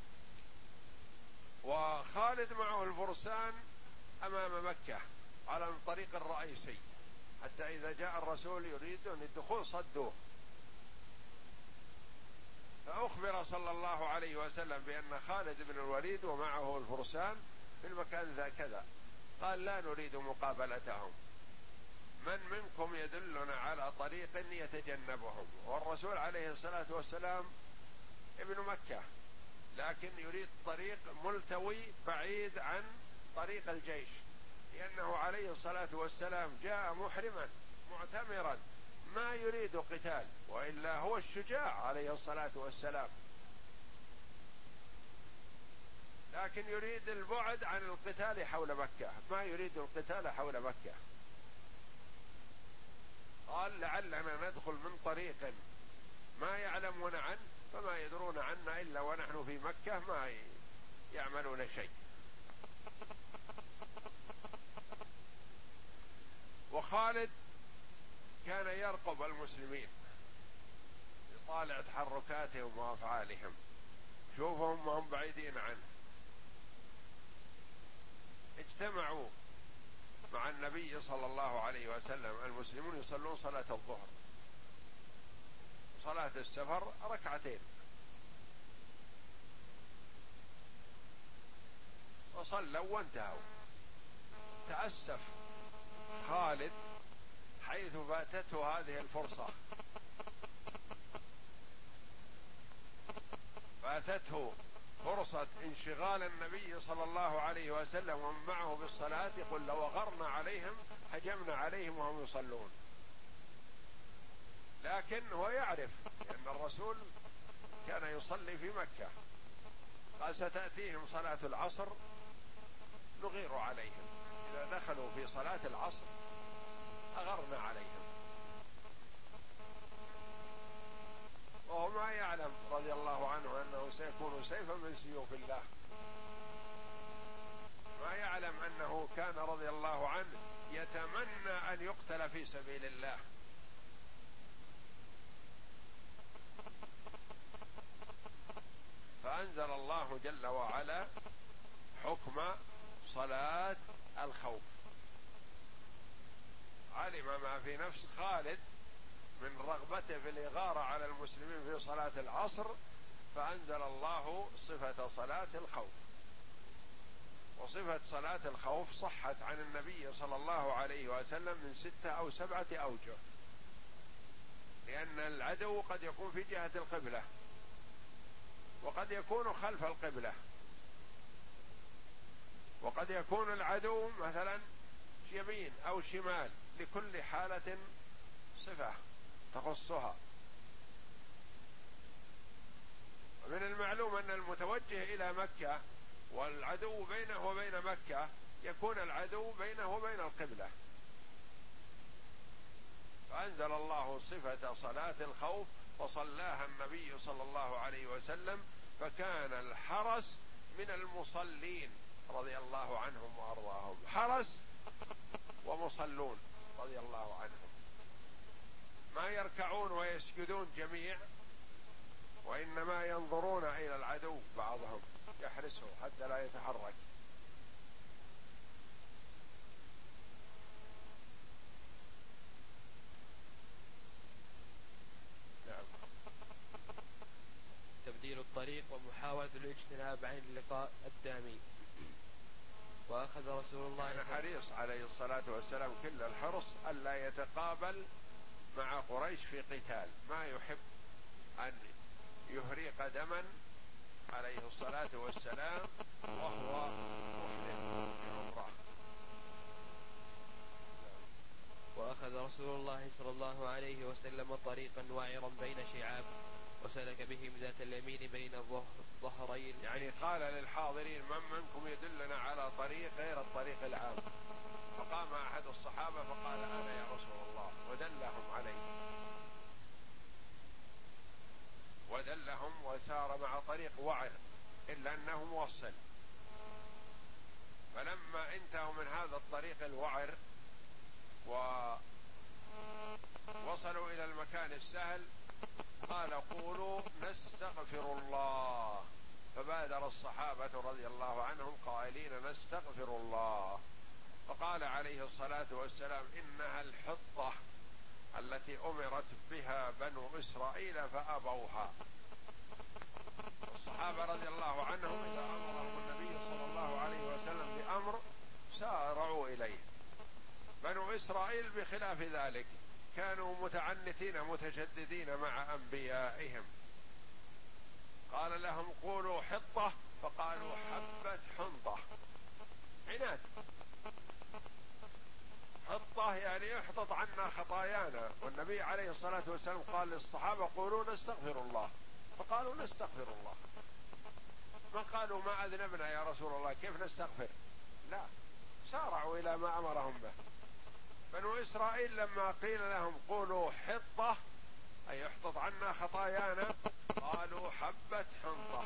وخالد معه الفرسان أمام مكة على الطريق الرئيسي، حتى إذا جاء الرسول يريدون الدخول صدوه. فأخبر صلى الله عليه وسلم بأن خالد بن الوليد ومعه الفرسان في المكان ذا كذا. قال لا نريد مقابلتهم، من منكم يدلنا على طريق يتجنبهم؟ والرسول عليه الصلاة والسلام ابن مكة، لكن يريد طريق ملتوي بعيد عن طريق الجيش، لأنه عليه الصلاة والسلام جاء محرما معتمرا ما يريد قتال، وإلا هو الشجاع عليه الصلاة والسلام، لكن يريد البعد عن القتال حول مكة، ما يريد القتال حول مكة. قال لعلنا ندخل من طريق ما يعلمون عنه فما يدرون عنا إلا ونحن في مكة ما يعملون شيء. وخالد كان يرقب المسلمين يطالع تحركاتهم وأفعالهم، شوفهم وهم بعيدين عنه. اجتمعوا مع النبي صلى الله عليه وسلم المسلمون يصلون صلاة الظهر، صلاة السفر ركعتين، وصلوا وانتهوا. تأسف خالد حيث فاتته هذه الفرصة، فاتته فرصة انشغال النبي صلى الله عليه وسلم ومن معه بالصلاة، يقول لو غرنا عليهم هجمنا عليهم وهم يصلون. لكن هو يعرف أن الرسول كان يصلي في مكة، قال ستأتيهم صلاة العصر نغير عليهم، إذا دخلوا في صلاة العصر أغرنا عليهم. وهو ما يعلم رضي الله عنه أنه سيكون سيفا من سيوف الله، ما يعلم أنه كان رضي الله عنه يتمنى أن يقتل في سبيل الله. فأنزل الله جل وعلا حكم صلاة الخوف. علم ما في نفس خالد من رغبته في الإغارة على المسلمين في صلاة العصر، فأنزل الله صفة صلاة الخوف. وصفة صلاة الخوف صحت عن النبي صلى الله عليه وسلم من ستة أو سبعة أوجه، لأن العدو قد يكون في جهة القبلة، وقد يكون خلف القبلة، وقد يكون العدو مثلا يمين أو شمال، لكل حالة صفة تخصها. من المعلوم أن المتوجه إلى مكة والعدو بينه وبين مكة يكون العدو بينه وبين القبلة، فأنزل الله صفة صلاة الخوف فصلاها النبي صلى الله عليه وسلم، فكان الحرس من المصلين رضي الله عنهم وأرضاهم، حرس ومصلون رضي الله عنهم، ما يركعون ويسجدون جميع، وإنما ينظرون إلى العدو بعضهم يحرسه حتى لا يتحرك. نعم. تبديل الطريق ومحاولة الاجتناب عن اللقاء الدامي. وأخذ رسول الله كان حريص عليه الصلاة والسلام كل الحرص ألا يتقابل مع قريش في قتال، ما يحب أن يهريق دما عليه الصلاة والسلام وهو محرم بعمرة. وأخذ رسول الله صلى الله عليه وسلم طريقا وعرا بين شعاب، وسلك بهم ذات اليمين بين الظهرين، يعني قال للحاضرين من منكم يدلنا على طريق غير الطريق العام، فقام أحد الصحابة فقال أنا يا رسول الله، ودلهم عليه ودلهم وسار مع طريق وعر إلا أنه موصل. فلما انتهوا من هذا الطريق الوعر ووصلوا إلى المكان السهل قال قولوا نستغفر الله، فبادر الصحابة رضي الله عنهم قائلين نستغفر الله، فقال عليه الصلاة والسلام إنها الحطة التي أمرت بها بنو إسرائيل فأبوها. الصحابة رضي الله عنهم إذا أمرهم النبي صلى الله عليه وسلم بأمر سارعوا إليه، بنو إسرائيل بخلاف ذلك كانوا متعنتين متشددين مع أنبيائهم. قال لهم قولوا حطة فقالوا حبة حنطة، عناد. حطة يعني احطط عنا خطايانا، والنبي عليه الصلاة والسلام قال للصحابة قولوا نستغفر الله، فقالوا نستغفر الله، ما قالوا ما أذنبنا يا رسول الله كيف نستغفر، لا، سارعوا إلى ما أمرهم به. بنو إسرائيل لما قيل لهم قولوا حطة أي احطط عنا خطايانا قالوا حبة حنطة،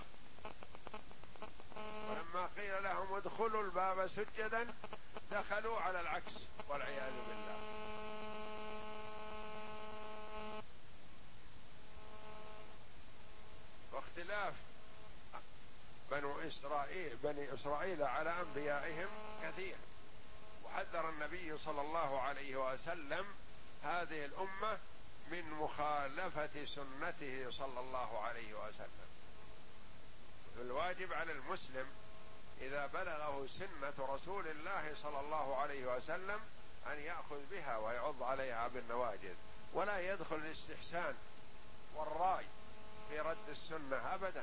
ولما قيل لهم ادخلوا الباب سجدا دخلوا على العكس والعياذ بالله. واختلاف بنو إسرائيل بني إسرائيل على أنبيائهم كثير، وحذر النبي صلى الله عليه وسلم هذه الأمة من مخالفة سنته صلى الله عليه وسلم. الواجب على المسلم إذا بلغه سنة رسول الله صلى الله عليه وسلم أن يأخذ بها ويعض عليها بالنواجذ، ولا يدخل الاستحسان والرأي في رد السنة أبدا.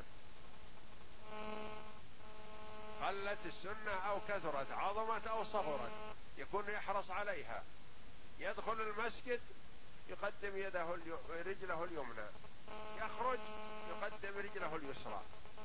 قلت السنة أو كثرت، عظمت أو صغرت، يكون يحرص عليها. يدخل المسجد يقدم يده اليو... رجله اليمنى، يخرج يقدم رجله اليسرى.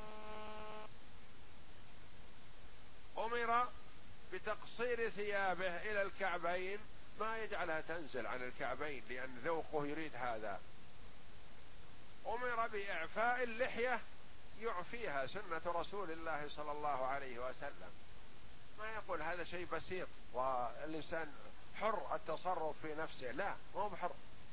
أمر بتقصير ثيابه إلى الكعبين، ما يجعلها تنزل عن الكعبين لأن ذوقه يريد هذا. أمر بإعفاء اللحية يعفيها، سنة رسول الله صلى الله عليه وسلم. ما يقول هذا شيء بسيط والإنسان حر التصرف في نفسه، لا، مو بحر،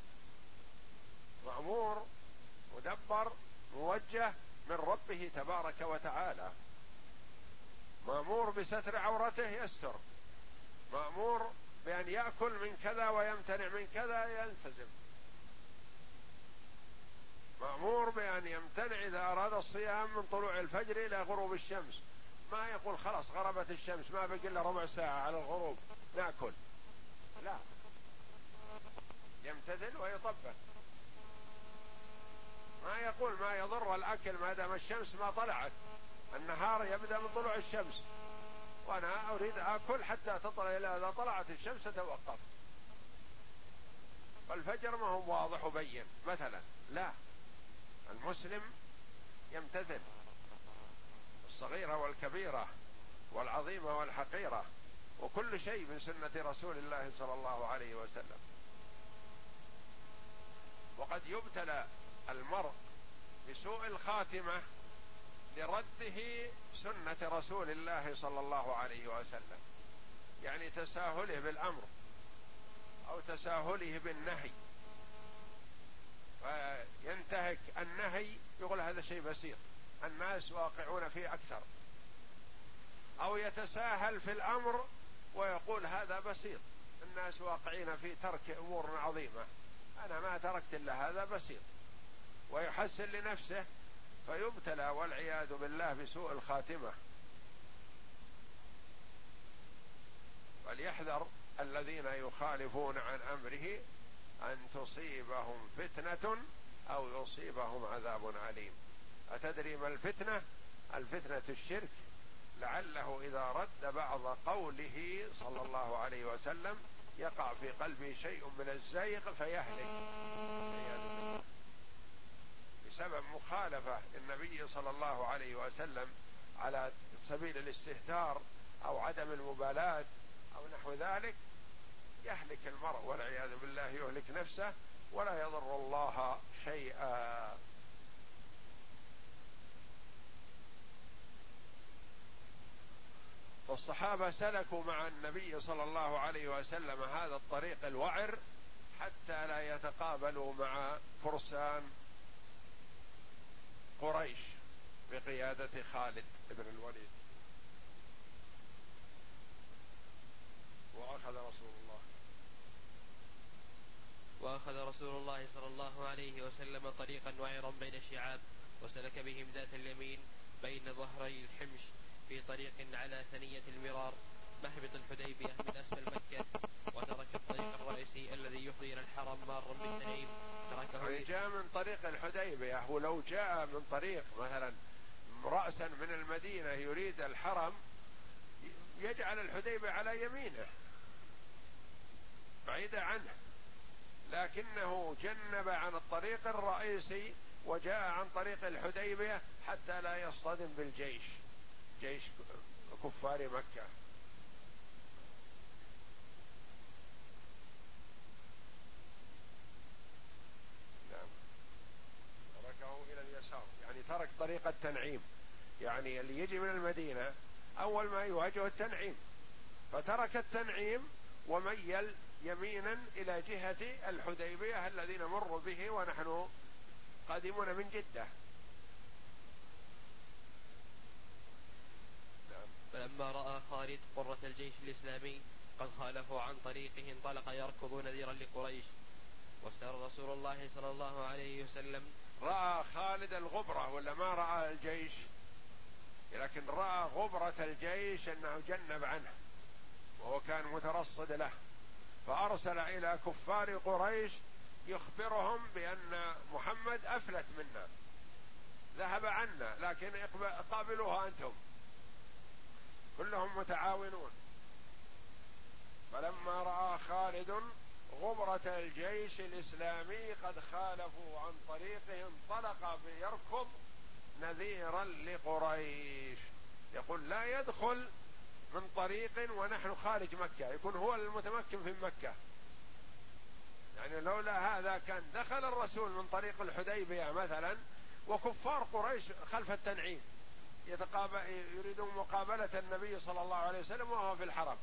مأمور مدبر موجه من ربه تبارك وتعالى، مأمور بستر عورته يستر، مأمور بأن يأكل من كذا ويمتنع من كذا يلتزم، مأمور بأن يمتنع إذا أراد الصيام من طلوع الفجر إلى غروب الشمس. ما يقول خلاص غربت الشمس ما بقي إلا ربع ساعة على الغروب نأكل، لا، يمتثل ويطبق. ما يقول ما يضر الأكل ما دام الشمس ما طلعت، النهار يبدأ من طلوع الشمس وأنا أريد أكل حتى تطلع، إلى إذا طلعت الشمس توقف. والفجر ما هو واضح وبين مثلا، لا، المسلم يمتثل الصغيرة والكبيرة والعظيمة والحقيرة وكل شيء من سنة رسول الله صلى الله عليه وسلم. وقد يبتلى المرء بسوء الخاتمة لرده سنة رسول الله صلى الله عليه وسلم، يعني تساهله بالأمر أو تساهله بالنهي، فينتهك النهي يقول هذا شيء بسيط الناس واقعون فيه أكثر، أو يتساهل في الأمر ويقول هذا بسيط الناس واقعين في ترك أمور عظيمة، أنا ما تركت إلا هذا بسيط، ويحسن لنفسه فيبتلى والعياذ بالله بسوء الخاتمة. فليحذر الذين يخالفون عن أمره أن تصيبهم فتنة أو يصيبهم عذاب عليم. أتدري ما الفتنة؟ الفتنة الشرك، لعله إذا رد بعض قوله صلى الله عليه وسلم يقع في قلبه شيء من الزيغ فيهلك بسبب مخالفة النبي صلى الله عليه وسلم على سبيل الاستهتار أو عدم المبالاة أو نحو ذلك، يهلك المرء والعياذ بالله، يهلك نفسه ولا يضر الله شيئا. والصحابة سلكوا مع النبي صلى الله عليه وسلم هذا الطريق الوعر حتى لا يتقابلوا مع فرسان قريش بقيادة خالد بن الوليد. وأخذ رسول الله وأخذ رسول الله صلى الله عليه وسلم طريقا وعرا بين الشعاب، وسلك بهم ذات اليمين بين ظهري الحمش في طريق على ثنية المرار مهبط الحديبية من أسفل مكة، وترك الطريق الرئيسي الذي يفضي إلى الحرم مارا بالتنعيم تركه. يعني جاء من طريق الحديبية، ولو جاء من طريق مثلا رأسا من المدينة يريد الحرم يجعل الحديبية على يمينه بعيدة عنه، لكنه جنب عن الطريق الرئيسي وجاء عن طريق الحديبية حتى لا يصطدم بالجيش، جيش كفار مكة. نعم، تركه إلى اليسار، يعني ترك طريق التنعيم، يعني اللي يجي من المدينة أول ما يواجه التنعيم، فترك التنعيم وميل يمينا إلى جهة الحديبية الذي نمر به ونحن قادمون من جدة. فلما رأى خالد قرة الجيش الإسلامي قد خالفوا عن طريقه انطلق يركض نذيرا لقريش. واستر رسول الله صلى الله عليه وسلم. رأى خالد الغبرة ولا ما رأى الجيش؟ لكن رأى غبرة الجيش أنه جنب عنه وهو كان مترصد له، فأرسل إلى كفار قريش يخبرهم بأن محمد أفلت منا ذهب عنا، لكن قابلوها أنتم، كلهم متعاونون. فلما رأى خالد غبرة الجيش الإسلامي قد خالفوا عن طريقه انطلق بيركض نذيرا لقريش، يقول لا يدخل من طريق ونحن خارج مكة، يكون هو المتمكن في مكة، يعني لولا هذا كان دخل الرسول من طريق الحديبية مثلا، وكفار قريش خلف التنعيم يتقابل يريدون مقابلة النبي صلى الله عليه وسلم وهو في الحرم،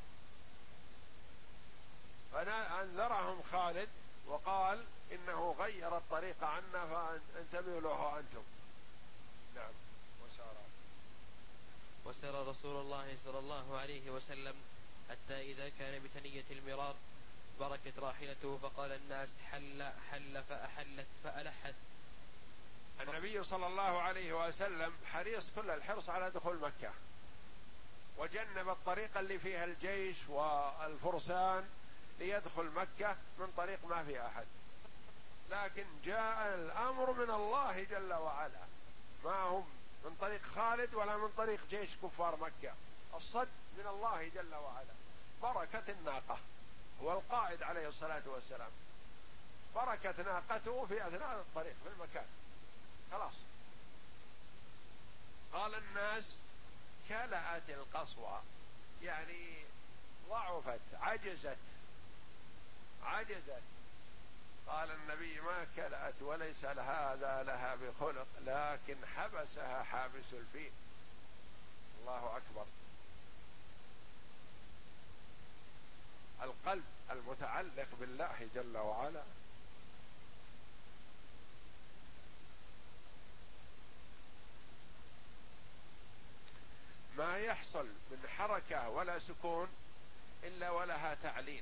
فأنذرهم خالد وقال إنه غير الطريق عنا فانتبهوا له أنتم. نعم. وسار وسار رسول الله صلى الله عليه وسلم حتى إذا كان بثنية المرار بركت راحلته فقال الناس حل حل فأحلت فألحت. النبي صلى الله عليه وسلم حريص كل الحرص على دخول مكة، وجنب الطريق اللي فيها الجيش والفرسان ليدخل مكة من طريق ما في أحد، لكن جاء الأمر من الله جل وعلا، ما هم من طريق خالد ولا من طريق جيش كفار مكة، الصد من الله جل وعلا. بركة الناقة، هو القائد عليه الصلاة والسلام، بركة ناقته في أثناء الطريق في المكان، خلاص. قال الناس كلأت القصوى، يعني ضعفت عجزت عجزت. قال النبي ما كلأت وليس هذا لها بخلق، لكن حبسها حابس الفيل. الله أكبر. القلب المتعلق بالله جل وعلا ما يحصل من حركة ولا سكون إلا ولها تعليل.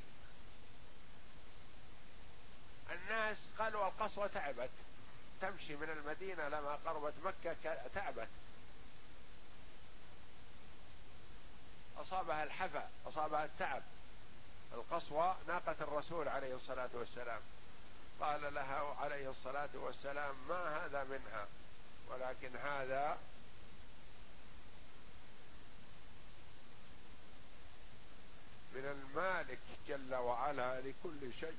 الناس قالوا القصوى تعبت، تمشي من المدينة لما قربت مكة تعبت، أصابها الحفا، أصابها التعب. القصوى ناقة الرسول عليه الصلاة والسلام، قال لها عليه الصلاة والسلام ما هذا منها، ولكن هذا من المالك جل وعلا لكل شيء.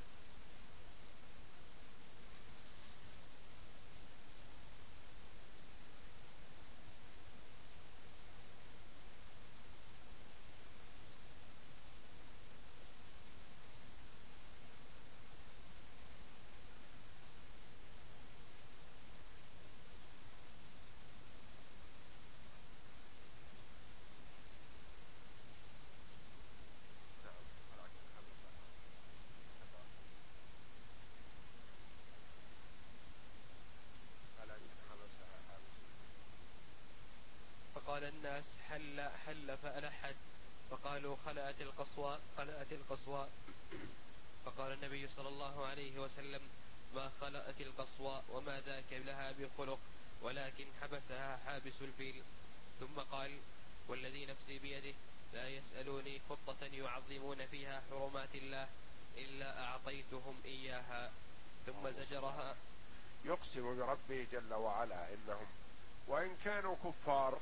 فقال الناس حل حل فألحت، فقالوا خلأت القصوى خلأت القصوى. فقال النبي صلى الله عليه وسلم ما خلأت القصوى وما ذاك لها بخلق، ولكن حبسها حابس الفيل. ثم قال والذي نفسي بيده لا يسألوني خطة يعظمون فيها حرمات الله إلا أعطيتهم إياها. ثم زجرها. يقسم بربه جل وعلا إنهم وإن كانوا كفار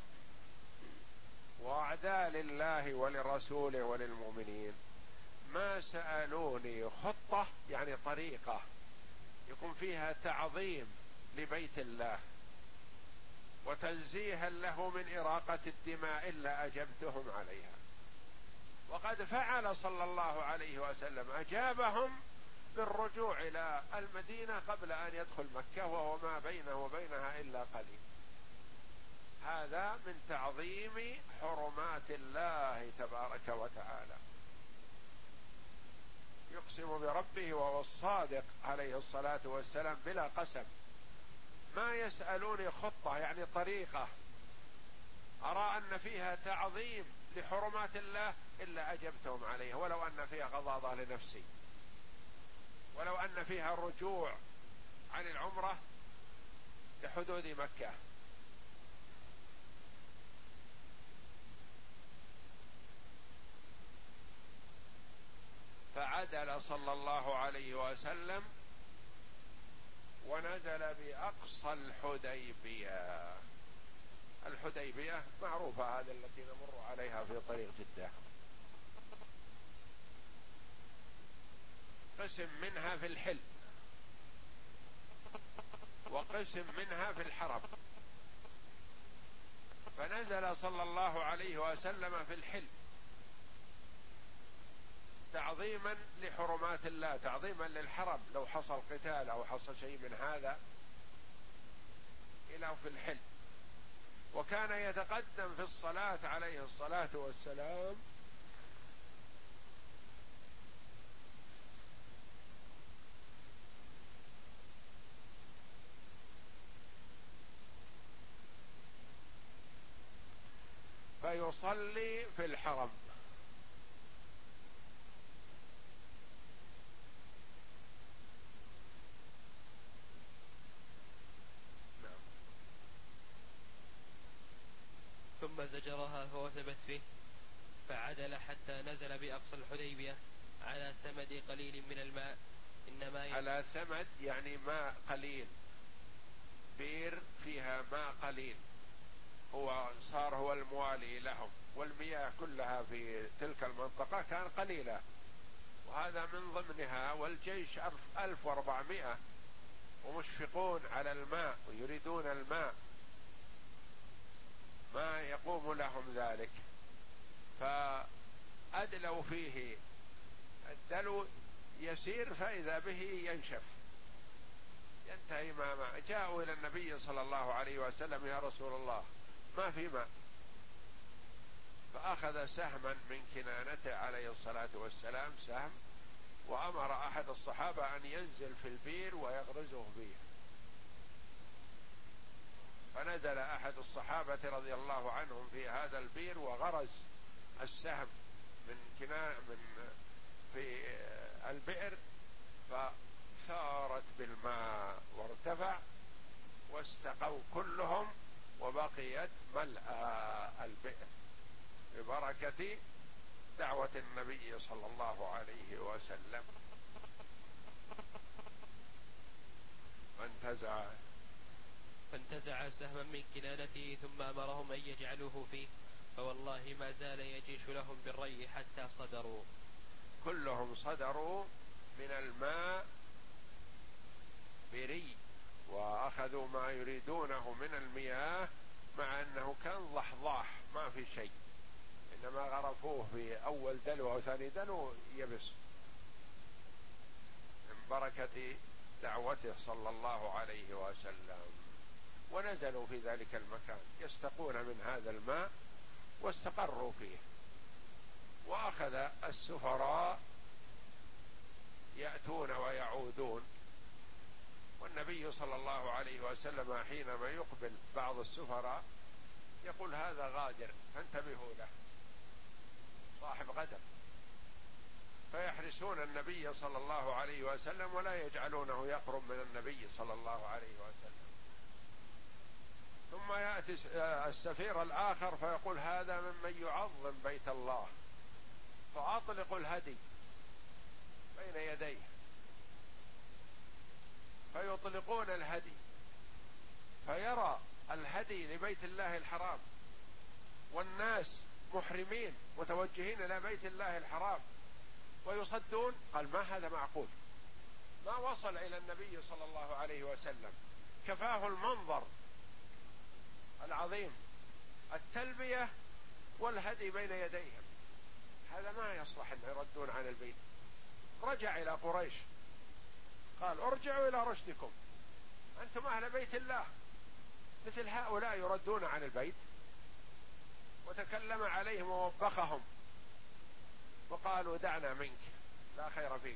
وأعداء لله ولرسوله وللمؤمنين ما سألوني خطة، يعني طريقة يكون فيها تعظيم لبيت الله وتنزيها له من إراقة الدماء إلا أجبتهم عليها. وقد فعل صلى الله عليه وسلم، أجابهم بالرجوع إلى المدينة قبل أن يدخل مكة وهو ما بينه وبينها إلا قليل. هذا من تعظيم حرمات الله تبارك وتعالى. يقسم بربه وهو الصادق عليه الصلاة والسلام بلا قسم. ما يسألوني خطة يعني طريقة أرى أن فيها تعظيم لحرمات الله إلا أجبتهم عليها، ولو أن فيها غضاضة لنفسي، ولو أن فيها الرجوع عن العمرة لحدود مكة. فعدل صلى الله عليه وسلم ونزل بأقصى الحديبية. الحديبية معروفة هذه التي نمر عليها في طريق جدة، قسم منها في الحل وقسم منها في الحرم. فنزل صلى الله عليه وسلم في الحل تعظيما لحرمات الله، تعظيما للحرم، لو حصل قتال أو حصل شيء من هذا إلى في الحل. وكان يتقدم في الصلاة عليه الصلاة والسلام فيصلي في الحرم. نعم. ثم زجرها فوثبت فيه، فعدل حتى نزل بأقصى الحديبية على ثمد قليل من الماء، إنما ي... على ثمد يعني ماء قليل، بير فيها ماء قليل، هو صار هو الموالي لهم، والمياه كلها في تلك المنطقة كان قليلة، وهذا من ضمنها. والجيش ألف, ألف وأربعمائة ومشفقون على الماء ويريدون الماء، ما يقوم لهم ذلك، فأدلوا فيه الدلو يسير فإذا به ينشف ينتهي ما ما جاءوا إلى النبي صلى الله عليه وسلم: يا رسول الله ما في ماء. فأخذ سهما من كنانته عليه الصلاة والسلام، سهم، وأمر أحد الصحابة أن ينزل في البير ويغرزه فيه. فنزل أحد الصحابة رضي الله عنهم في هذا البير وغرز السهم من كنان من في البئر، فثارت بالماء وارتفع واستقوا كلهم، وبقيت ملأى البئر ببركة دعوة النبي صلى الله عليه وسلم. فانتزع فانتزع سهما من كنانته ثم أمرهم أن يجعلوه فيه، فوالله ما زال يجيش لهم بالري حتى صدروا. كلهم صدروا من الماء بري، وأخذوا ما يريدونه من المياه، مع أنه كان ضحضاح ما في شيء، إنما غرفوه في أول دلو أو ثاني دلو يبس من بركة دعوته صلى الله عليه وسلم. ونزلوا في ذلك المكان يستقون من هذا الماء واستقروا فيه. وأخذ السفراء يأتون ويعودون، والنبي صلى الله عليه وسلم حينما يقبل بعض السفراء يقول: هذا غادر فانتبهوا له، صاحب غدر. فيحرسون النبي صلى الله عليه وسلم ولا يجعلونه يقرب من النبي صلى الله عليه وسلم. ثم يأتي السفير الآخر فيقول: هذا ممن يعظم بيت الله، فأطلق الهدي بين يديه، فيطلقون الهدي، فيرى الهدي لبيت الله الحرام والناس محرمين متوجهين إلى بيت الله الحرام ويصدون. قال: ما هذا معقول، ما وصل إلى النبي صلى الله عليه وسلم، كفاه المنظر العظيم، التلبية والهدي بين يديهم، هذا ما يصلح أن يردون عن البيت. رجع إلى قريش قال: ارجعوا إلى رشدكم، أنتم أهل بيت الله، مثل هؤلاء يردون عن البيت. وتكلم عليهم ووبخهم وقالوا: دعنا منك لا خير فيك.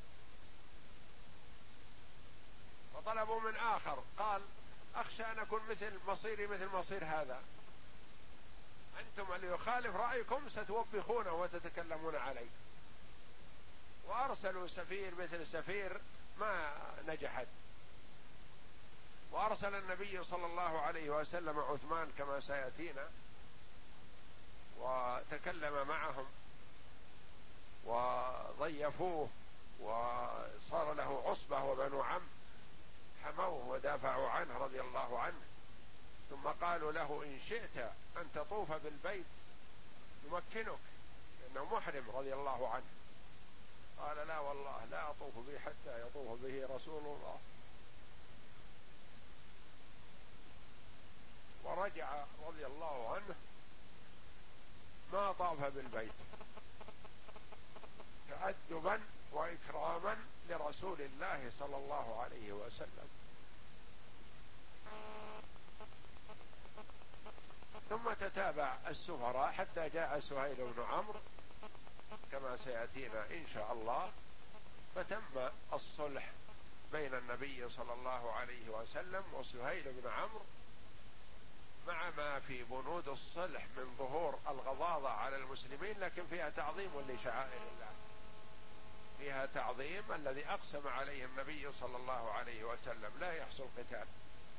وطلبوا من آخر قال: أخشى أن أكون مثل مصيري مثل مصير هذا، أنتم اللي يخالف رأيكم ستوبخونه وتتكلمون عليه. وأرسلوا سفير مثل سفير ما نجحت. وأرسل النبي صلى الله عليه وسلم عثمان كما سيأتينا، وتكلم معهم وضيفوه، وصار له عصبة وبنو عم حموه ودافعوا عنه رضي الله عنه. ثم قالوا له: إن شئت أن تطوف بالبيت نمكنك، لأنه محرم رضي الله عنه. قال: لا والله لا أطوف به حتى يطوف به رسول الله. ورجع رضي الله عنه ما طاف بالبيت. تأدبا وإكراما لرسول الله صلى الله عليه وسلم. ثم تتابع السفراء حتى جاء سهيل بن عمرو كما سيأتينا إن شاء الله، فتم الصلح بين النبي صلى الله عليه وسلم وسهيل بن عمرو، مع ما في بنود الصلح من ظهور الغضاضة على المسلمين، لكن فيها تعظيم لشعائر الله، فيها تعظيم الذي أقسم عليه النبي صلى الله عليه وسلم لا يحصل قتال،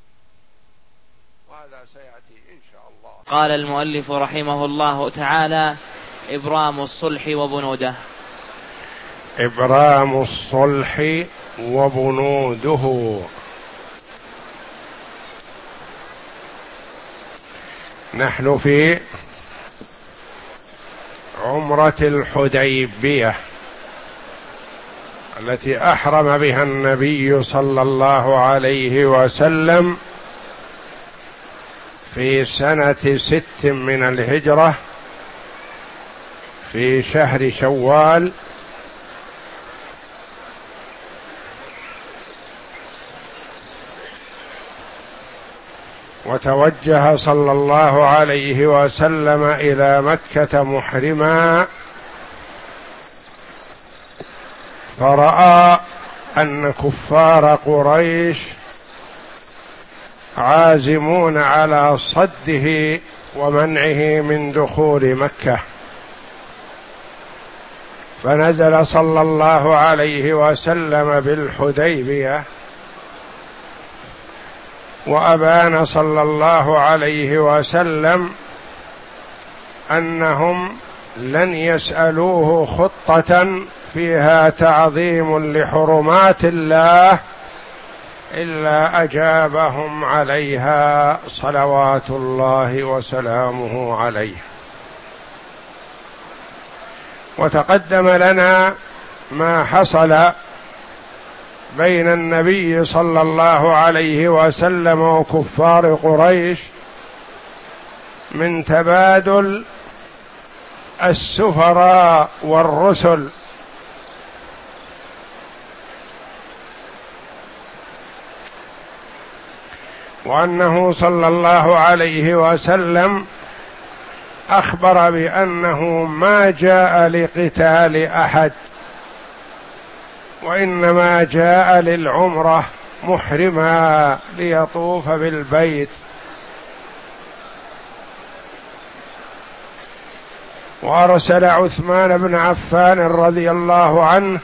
وهذا سيأتي إن شاء الله. قال المؤلف رحمه الله تعالى: إبرام الصلح وبنوده. إبرام الصلح وبنوده. نحن في عمرة الحديبية التي أحرم بها النبي صلى الله عليه وسلم في سنة ست من الهجرة في شهر شوال، وتوجه صلى الله عليه وسلم إلى مكة محرما، فرأى أن كفار قريش عازمون على صده ومنعه من دخول مكة، فنزل صلى الله عليه وسلم بالحديبية، وأبان صلى الله عليه وسلم أنهم لن يسألوه خطة فيها تعظيم لحرمات الله إلا أجابهم عليها صلوات الله وسلامه عليه. وتقدم لنا ما حصل بين النبي صلى الله عليه وسلم وكفار قريش من تبادل السفراء والرسل، وأنه صلى الله عليه وسلم أخبر بأنه ما جاء لقتال أحد، وإنما جاء للعمرة محرما ليطوف بالبيت. وأرسل عثمان بن عفان رضي الله عنه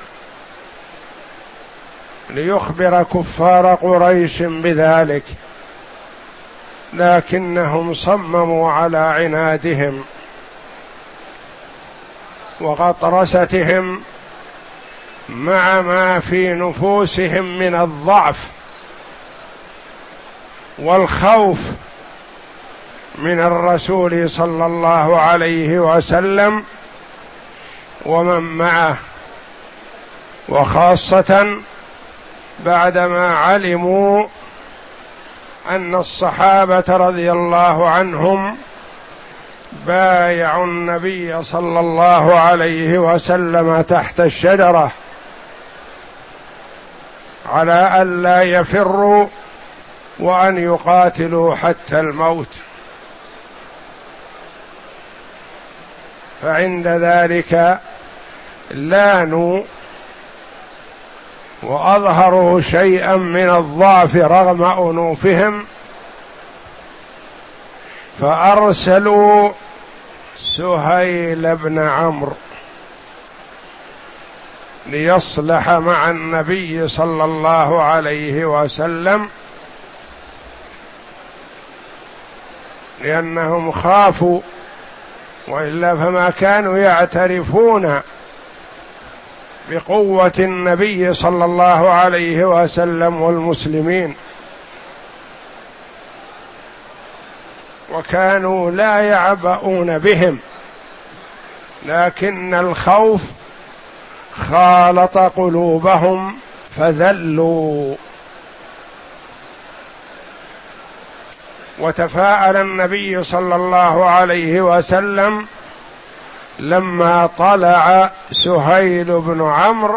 ليخبر كفار قريش بذلك، لكنهم صمموا على عنادهم وغطرستهم مع ما في نفوسهم من الضعف والخوف من الرسول صلى الله عليه وسلم ومن معه، وخاصة بعدما علموا أن الصحابة رضي الله عنهم بايعوا النبي صلى الله عليه وسلم تحت الشجرة على ألا يفروا وأن يقاتلوا حتى الموت، فعند ذلك لانوا وأظهروا شيئا من الضعف رغم أنوفهم، فأرسلوا سهيل بن عمرو ليصلح مع النبي صلى الله عليه وسلم، لأنهم خافوا، وإلا فما كانوا يعترفون بقوة النبي صلى الله عليه وسلم والمسلمين، وكانوا لا يعبؤون بهم، لكن الخوف خالط قلوبهم فذلوا. وتفاءل النبي صلى الله عليه وسلم لما طلع سهيل بن عمرو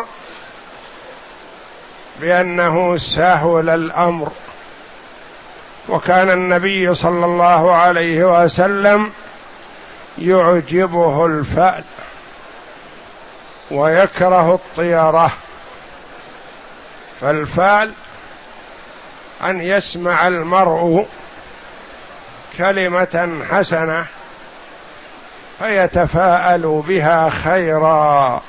بأنه سهل الأمر، وكان النبي صلى الله عليه وسلم يعجبه الفأل ويكره الطيرة. فالفأل أن يسمع المرء كلمة حسنة فيتفاءل بها خيرا،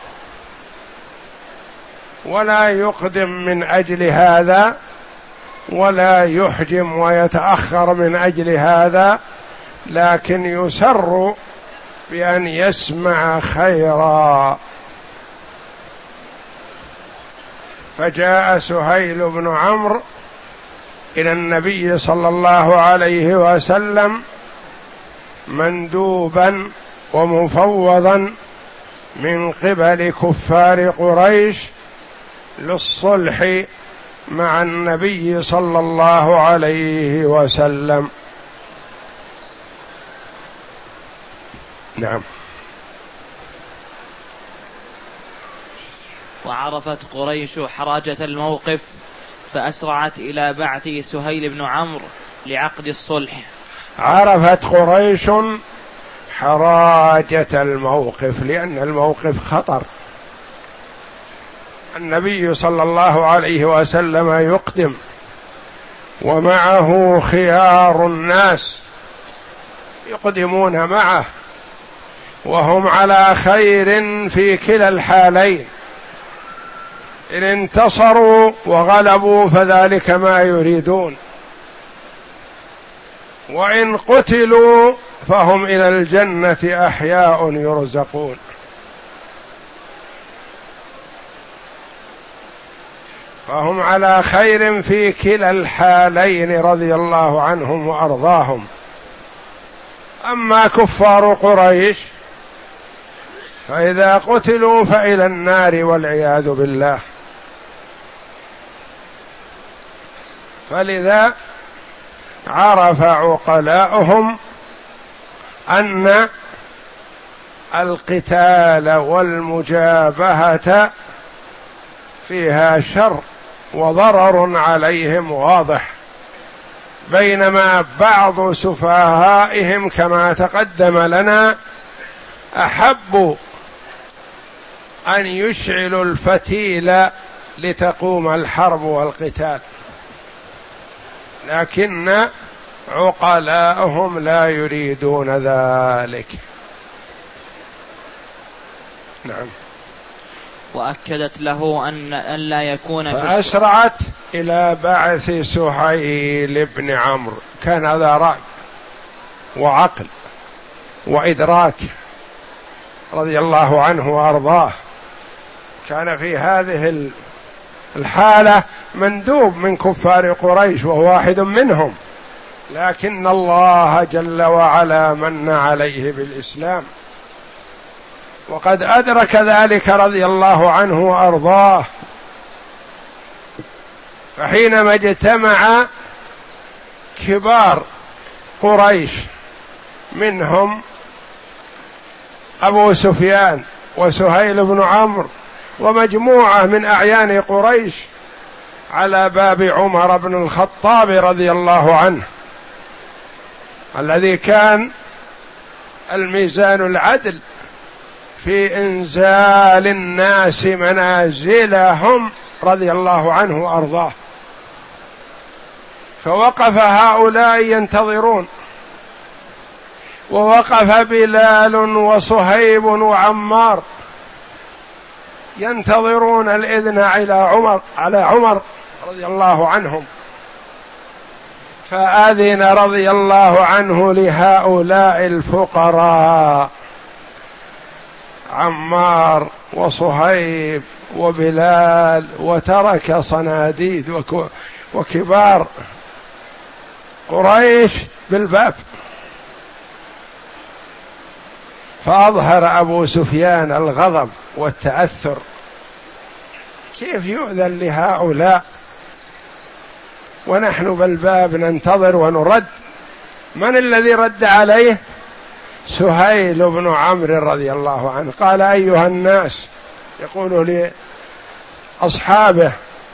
ولا يقدم من أجل هذا ولا يحجم ويتأخر من أجل هذا، لكن يسر بأن يسمع خيرا. فجاء سهيل بن عمرو إلى النبي صلى الله عليه وسلم مندوبا ومفوضا من قبل كفار قريش للصلح مع النبي صلى الله عليه وسلم. نعم. وعرفت قريش حراجة الموقف فأسرعت إلى بعث سهيل بن عمرو لعقد الصلح. عرفت قريش حراجة الموقف لأن الموقف خطر. النبي صلى الله عليه وسلم يقدم ومعه خيار الناس يقدمون معه، وهم على خير في كلا الحالين، إن انتصروا وغلبوا فذلك ما يريدون، وإن قتلوا فهم إلى الجنة أحياء يرزقون. فهم على خير في كلا الحالين رضي الله عنهم وأرضاهم. أما كفار قريش فإذا قتلوا فإلى النار والعياذ بالله. فلذا عرف عقلاؤهم أن القتال والمجابهة فيها شر وضرر عليهم واضح، بينما بعض سفهائهم كما تقدم لنا أحبوا أن يشعلوا الفتيل لتقوم الحرب والقتال، لكن عقلاءهم لا يريدون ذلك. نعم. وأكدت له أن ألا يكون فأسرعت إلى بعث سهيل بن عمرو. كان هذا رأي وعقل وإدراك رضي الله عنه وأرضاه. كان في هذه الحالة مندوب من كفار قريش وهو واحد منهم، لكن الله جل وعلا من عليه بالإسلام، وقد أدرك ذلك رضي الله عنه وأرضاه. فحينما اجتمع كبار قريش منهم أبو سفيان وسهيل بن عمرو ومجموعة من أعيان قريش على باب عمر بن الخطاب رضي الله عنه، الذي كان الميزان العدل في إنزال الناس منازلهم رضي الله عنه وأرضاه. فوقف هؤلاء ينتظرون، ووقف بلال وصهيب وعمار ينتظرون الإذن على عمر على عمر رضي الله عنهم. فأذن رضي الله عنه لهؤلاء الفقراء عمار وصهيب وبلال، وترك صناديد وكبار قريش بالباب. فأظهر أبو سفيان الغضب والتأثر، كيف يؤذن لهؤلاء ونحن بالباب ننتظر ونرد؟ من الذي رد عليه؟ سهيل بن عمرو رضي الله عنه قال: أيها الناس، يقول لأصحابه: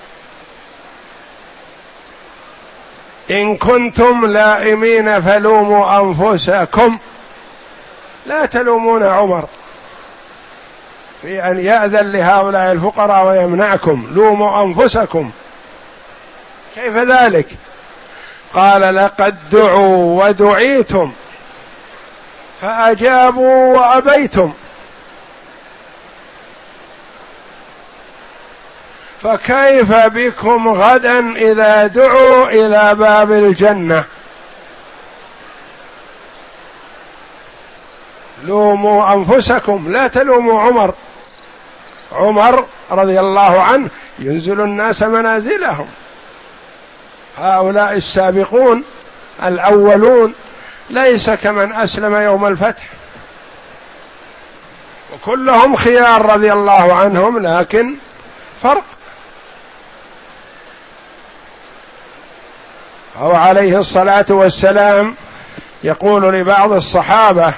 إن كنتم لائمين فلوموا أنفسكم، لا تلومون عمر في أن يأذن لهؤلاء الفقراء ويمنعكم، لوموا أنفسكم. كيف ذلك؟ قال: لقد دعوا ودعيتم فأجابوا وأبيتم، فكيف بكم غدا إذا دعوا إلى باب الجنة؟ لوموا أنفسكم، لا تلوموا عمر. عمر رضي الله عنه ينزل الناس منازلهم، هؤلاء السابقون الأولون ليس كمن أسلم يوم الفتح، وكلهم خيار رضي الله عنهم، لكن فرق. هو عليه الصلاة والسلام يقول لبعض الصحابة: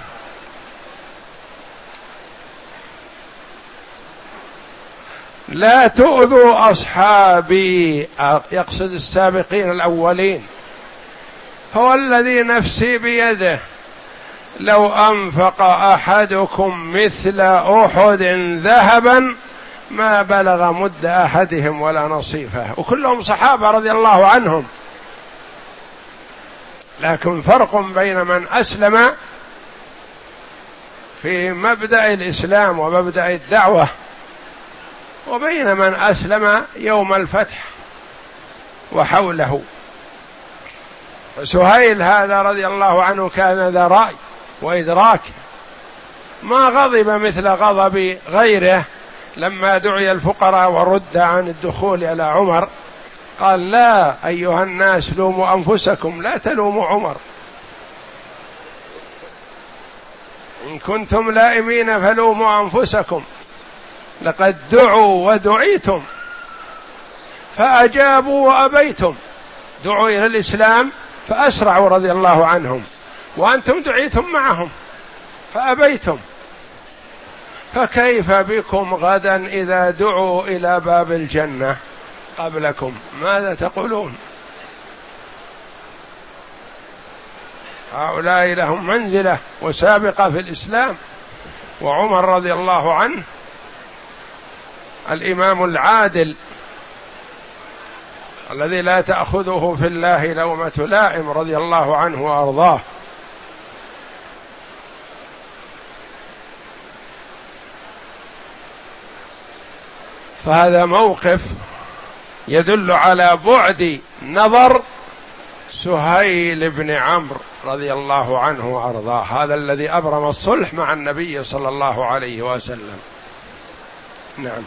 لا تؤذوا أصحابي، يقصد السابقين الأولين، هو الذي نفسي بيده لو أنفق أحدكم مثل أحد ذهبا ما بلغ مد أحدهم ولا نصيفه. وكلهم صحابة رضي الله عنهم، لكن فرق بين من أسلم في مبدأ الإسلام ومبدأ الدعوة وبين من أسلم يوم الفتح وحوله. سهيل هذا رضي الله عنه كان ذا رأي وإدراك، ما غضب مثل غضب غيره لما دعي الفقراء ورد عن الدخول إلى عمر، قال: لا أيها الناس لوموا أنفسكم، لا تلوموا عمر. إن كنتم لائمين فلوموا أنفسكم، لقد دعوا ودعيتم فأجابوا وأبيتم. دعوا إلى الإسلام فأسرعوا رضي الله عنهم، وأنتم دعيتم معهم فأبيتم، فكيف بكم غدا إذا دعوا إلى باب الجنة قبلكم؟ ماذا تقولون؟ هؤلاء لهم منزلة وسابقة في الإسلام، وعمر رضي الله عنه الإمام العادل الذي لا تأخذه في الله لومة لائم رضي الله عنه وأرضاه. فهذا موقف يدل على بعد نظر سهيل بن عمرو رضي الله عنه وأرضاه، هذا الذي أبرم الصلح مع النبي صلى الله عليه وسلم. نعم.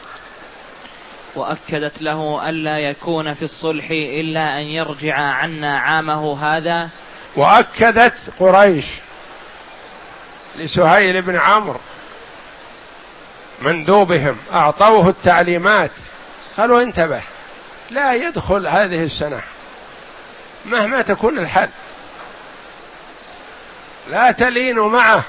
وأكدت له ألا يكون في الصلح إلا أن يرجع عنا عامه هذا. وأكدت قريش لسهيل بن عمرو مندوبهم، أعطوه التعليمات، قالوا: انتبه، لا يدخل هذه السنة مهما تكون الحال، لا تلينوا معه،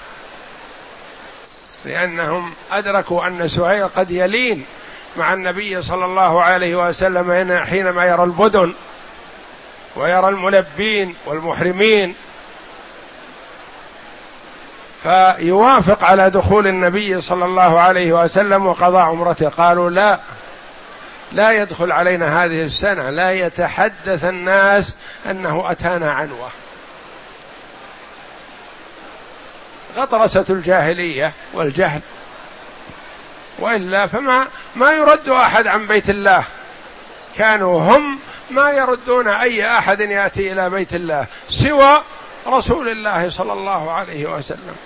لأنهم أدركوا أن سهيل قد يلين مع النبي صلى الله عليه وسلم حينما يرى البدن ويرى الملبين والمحرمين، فيوافق على دخول النبي صلى الله عليه وسلم وقضاء عمرته. قالوا: لا لا يدخل علينا هذه السنة، لا يتحدث الناس أنه أتانا عنوة. غطرسة الجاهلية والجهل، وإلا فما ما يرد أحد عن بيت الله، كانوا هم ما يردون أي أحد يأتي إلى بيت الله سوى رسول الله صلى الله عليه وسلم.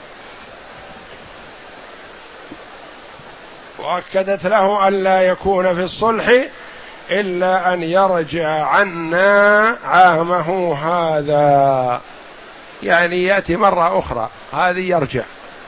وأكدت له أن لا يكون في الصلح إلا أن يرجع عنا عامه هذا، يعني يأتي مرة أخرى، هذه يرجع.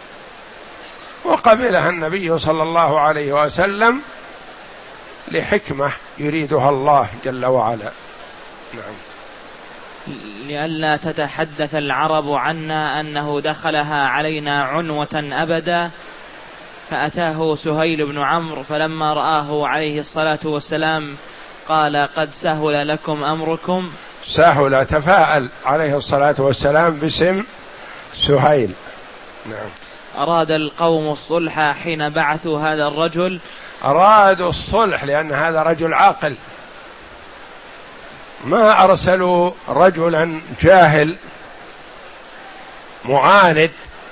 وقبلها النبي صلى الله عليه وسلم لحكمة يريدها الله جل وعلا. نعم. لئلا تتحدث العرب عنا أنه دخلها علينا عنوة أبدا. فأتاه سهيل بن عمرو فلما رآه عليه الصلاة والسلام قال قد سهل لكم أمركم. سهل، تفاءل عليه الصلاة والسلام باسم سهيل. نعم. أراد القوم الصلح حين بعثوا هذا الرجل. أرادوا الصلح لأن هذا رجل عاقل، ما أرسلوا رجلا جاهل معاند.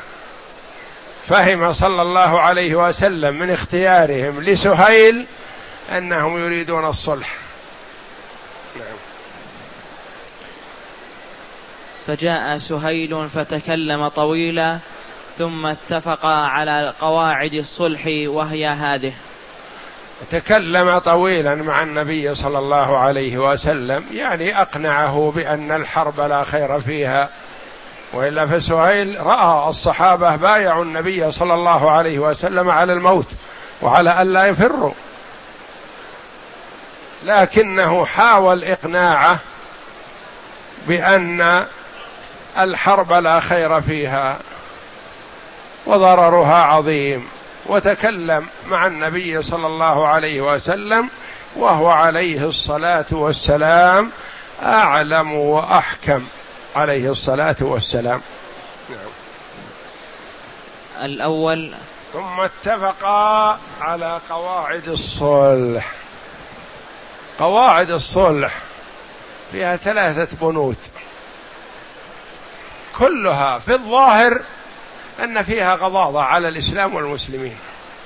فهم صلى الله عليه وسلم من اختيارهم لسهيل أنهم يريدون الصلح. نعم. فجاء سهيل فتكلم طويلا ثم اتفقا على قواعد الصلح وهي هذه. تكلم طويلا مع النبي صلى الله عليه وسلم، يعني أقنعه بأن الحرب لا خير فيها، وإلا فسهيل رأى الصحابة بايعوا النبي صلى الله عليه وسلم على الموت وعلى أن لا يفروا، لكنه حاول إقناعه بأن الحرب لا خير فيها وضررها عظيم، وتكلم مع النبي صلى الله عليه وسلم وهو عليه الصلاة والسلام أعلم وأحكم عليه الصلاة والسلام. الأول ثم اتفقا على قواعد الصلح. قواعد الصلح فيها ثلاثة بنود، كلها في الظاهر أن فيها غضاضة على الإسلام والمسلمين،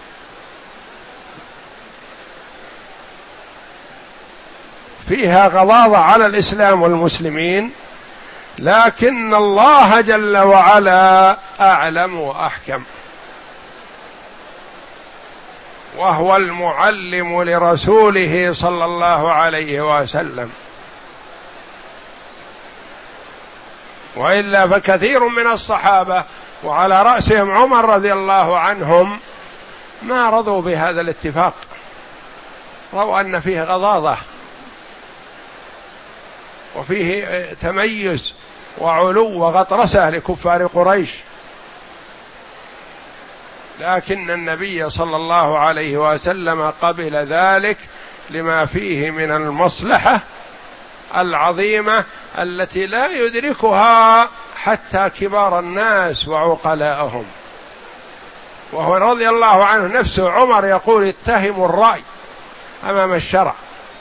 فيها غضاضة على الإسلام والمسلمين، لكن الله جل وعلا أعلم وأحكم، وهو المعلم لرسوله صلى الله عليه وسلم. وإلا فكثير من الصحابة وعلى رأسهم عمر رضي الله عنهم ما رضوا بهذا الاتفاق، رأوا أن فيه غضاضة وفيه تميز وعلو وغطرسة لكفار قريش، لكن النبي صلى الله عليه وسلم قبل ذلك لما فيه من المصلحة العظيمة التي لا يدركها حتى كبار الناس وعقلاءهم. وهو رضي الله عنه نفسه عمر يقول اتهموا الرأي أمام الشرع،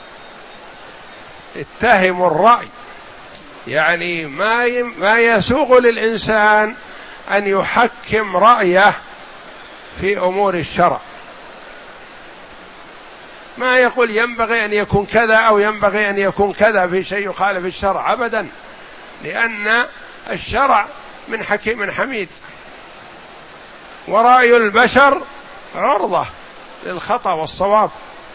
اتهموا الرأي، يعني ما ما يسوغ للإنسان أن يحكم رأيه في أمور الشرع، ما يقول ينبغي أن يكون كذا أو ينبغي أن يكون كذا في شيء يخالف الشرع أبدا، لأن الشرع من حكيم حميد، ورأي البشر عرضة للخطأ والصواب.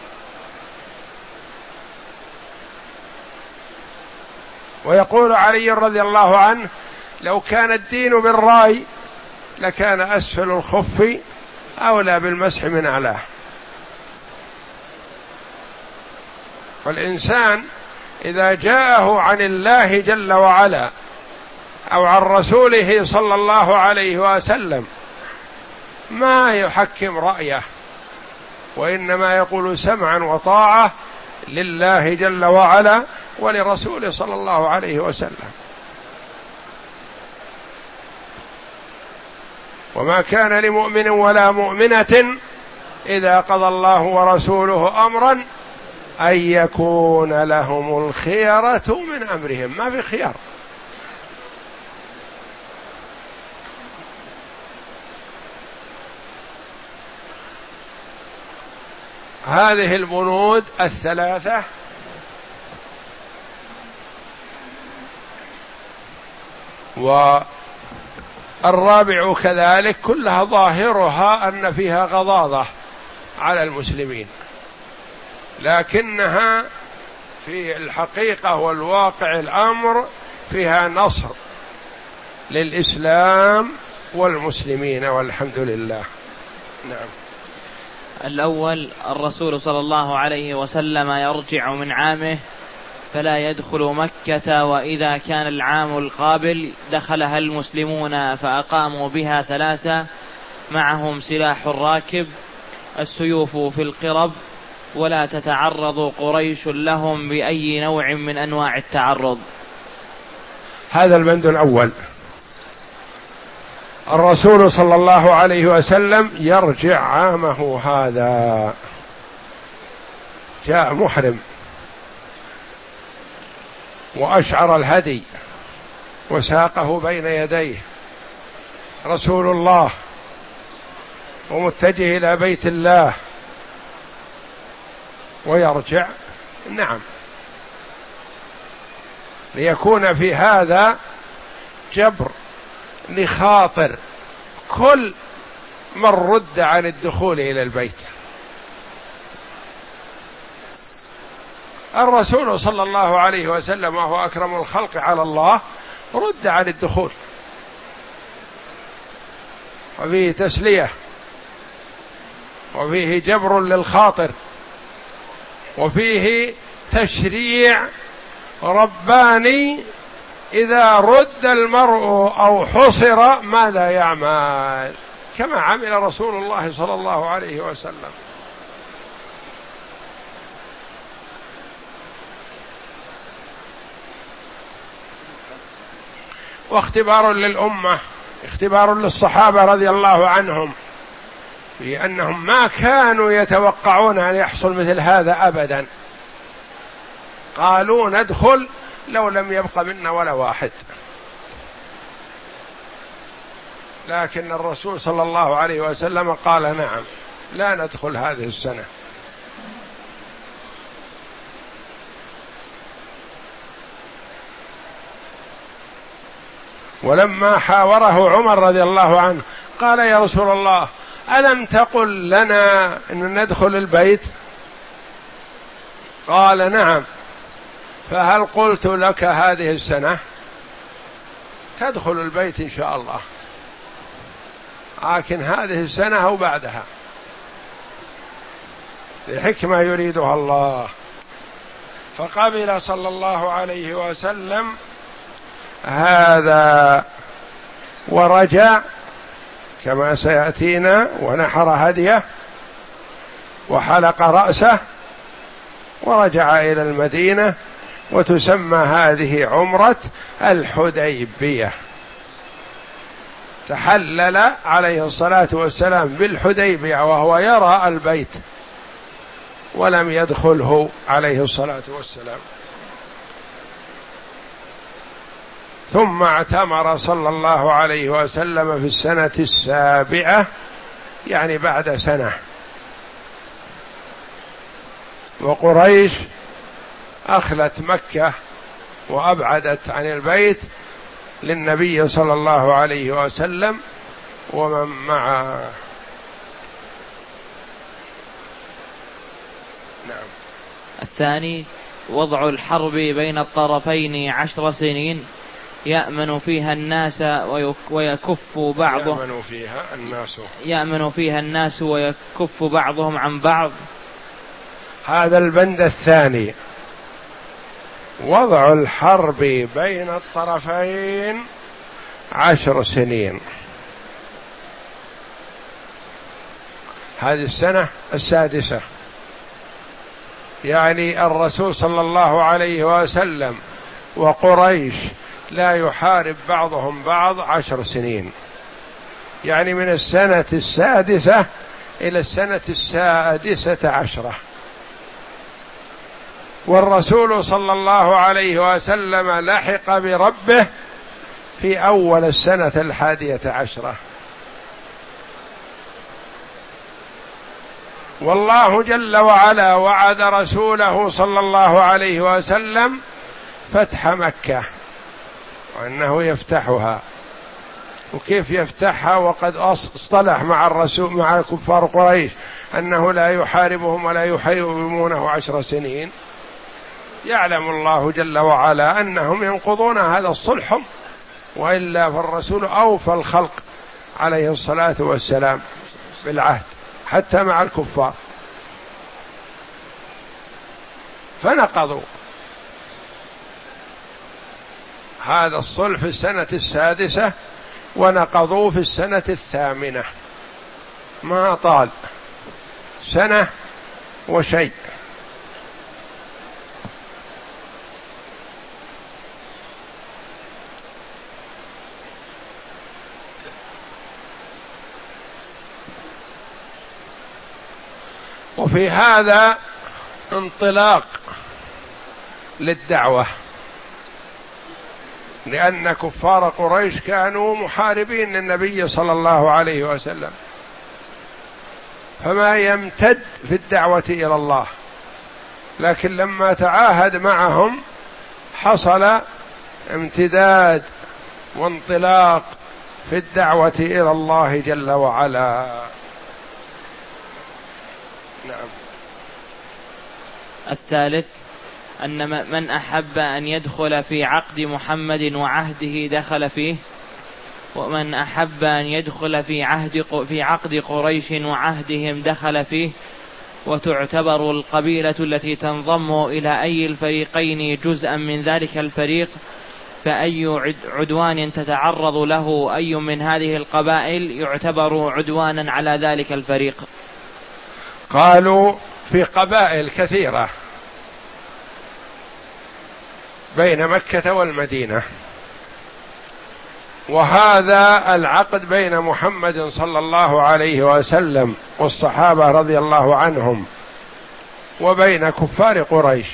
ويقول علي رضي الله عنه لو كان الدين بالرأي لكان أسفل الخف أولى بالمسح من أعلاه. فالإنسان إذا جاءه عن الله جل وعلا أو عن رسوله صلى الله عليه وسلم ما يحكم رأيه، وإنما يقول سمعا وطاعة لله جل وعلا ولرسوله صلى الله عليه وسلم. وما كان لمؤمن ولا مؤمنة إذا قضى الله ورسوله أمرا أن يكون لهم الخيرة من أمرهم، ما في خيار. هذه البنود الثلاثة والرابع كذلك كلها ظاهرها أن فيها غضاضة على المسلمين، لكنها في الحقيقة والواقع الأمر فيها نصر للإسلام والمسلمين والحمد لله. نعم. الأول الرسول صلى الله عليه وسلم يرجع من عامه فلا يدخل مكة، وإذا كان العام القابل دخلها المسلمون فأقاموا بها ثلاثة معهم سلاح الراكب السيوف في القرب، ولا تتعرض قريش لهم بأي نوع من أنواع التعرض. هذا البند الأول. الرسول صلى الله عليه وسلم يرجع عامه هذا، جاء محرم وأشعر الهدي وساقه بين يديه رسول الله ومتجه إلى بيت الله ويرجع، نعم، ليكون في هذا جبر لخاطر كل من رد عن الدخول إلى البيت. الرسول صلى الله عليه وسلم وهو أكرم الخلق على الله رد عن الدخول، وفيه تسلية وفيه جبر للخاطر وفيه تشريع رباني. إذا رد المرء أو حصر ماذا يعمل؟ كما عمل رسول الله صلى الله عليه وسلم. واختبار للأمة، اختبار للصحابة رضي الله عنهم، في أنهم ما كانوا يتوقعون أن يحصل مثل هذا أبدا. قالوا ندخل لو لم يبق منا ولا واحد، لكن الرسول صلى الله عليه وسلم قال نعم، لا ندخل هذه السنة. ولما حاوره عمر رضي الله عنه قال يا رسول الله ألم تقل لنا أن ندخل البيت؟ قال نعم، فهل قلت لك هذه السنة تدخل البيت إن شاء الله، لكن هذه السنة أو بعدها لحكمة يريدها الله. فقبل صلى الله عليه وسلم هذا ورجع كما سيأتينا، ونحر هديه وحلق رأسه ورجع إلى المدينة، وتسمى هذه عمرة الحديبية. تحلل عليه الصلاة والسلام بالحديبية وهو يرى البيت ولم يدخله عليه الصلاة والسلام. ثم اعتمر صلى الله عليه وسلم في السنة السابعة، يعني بعد سنة، وقريش أخلت مكة وأبعدت عن البيت للنبي صلى الله عليه وسلم ومن معه. نعم. الثاني وضع الحرب بين الطرفين عشر سنين يأمن فيها الناس ويكف بعضهم يأمن فيها الناس يأمن فيها الناس ويكف بعضهم عن بعض. هذا البند الثاني، وضع الحرب بين الطرفين عشر سنين. هذه السنة السادسة، يعني الرسول صلى الله عليه وسلم وقريش لا يحارب بعضهم بعض عشر سنين، يعني من السنة السادسة إلى السنة السادسة عشرة. والرسول صلى الله عليه وسلم لحق بربه في أول السنة الحادية عشرة. والله جل وعلا وعد رسوله صلى الله عليه وسلم فتح مكة وأنه يفتحها. وكيف يفتحها وقد اصطلح مع الرسول مع كفار قريش أنه لا يحاربهم ولا يحاربونه عشر سنين؟ يعلم الله جل وعلا أنهم ينقضون هذا الصلح، وإلا فالرسول أوفى الخلق عليه الصلاة والسلام بالعهد حتى مع الكفار، فنقضوا هذا الصلح في السنة السادسة ونقضوه في السنة الثامنة، ما طال سنة وشيء. وفي هذا انطلاق للدعوة، لأن كفار قريش كانوا محاربين للنبي صلى الله عليه وسلم، فما يمتد في الدعوة إلى الله، لكن لما تعاهد معهم حصل امتداد وانطلاق في الدعوة إلى الله جل وعلا. نعم. الثالث أن من أحب أن يدخل في عقد محمد وعهده دخل فيه، ومن أحب أن يدخل في عهد في عقد قريش وعهدهم دخل فيه، وتعتبر القبيلة التي تنضم إلى أي الفريقين جزءا من ذلك الفريق، فأي عدوان تتعرض له أي من هذه القبائل يعتبر عدوانا على ذلك الفريق. قالوا في قبائل كثيرة بين مكة والمدينة، وهذا العقد بين محمد صلى الله عليه وسلم والصحابة رضي الله عنهم وبين كفار قريش،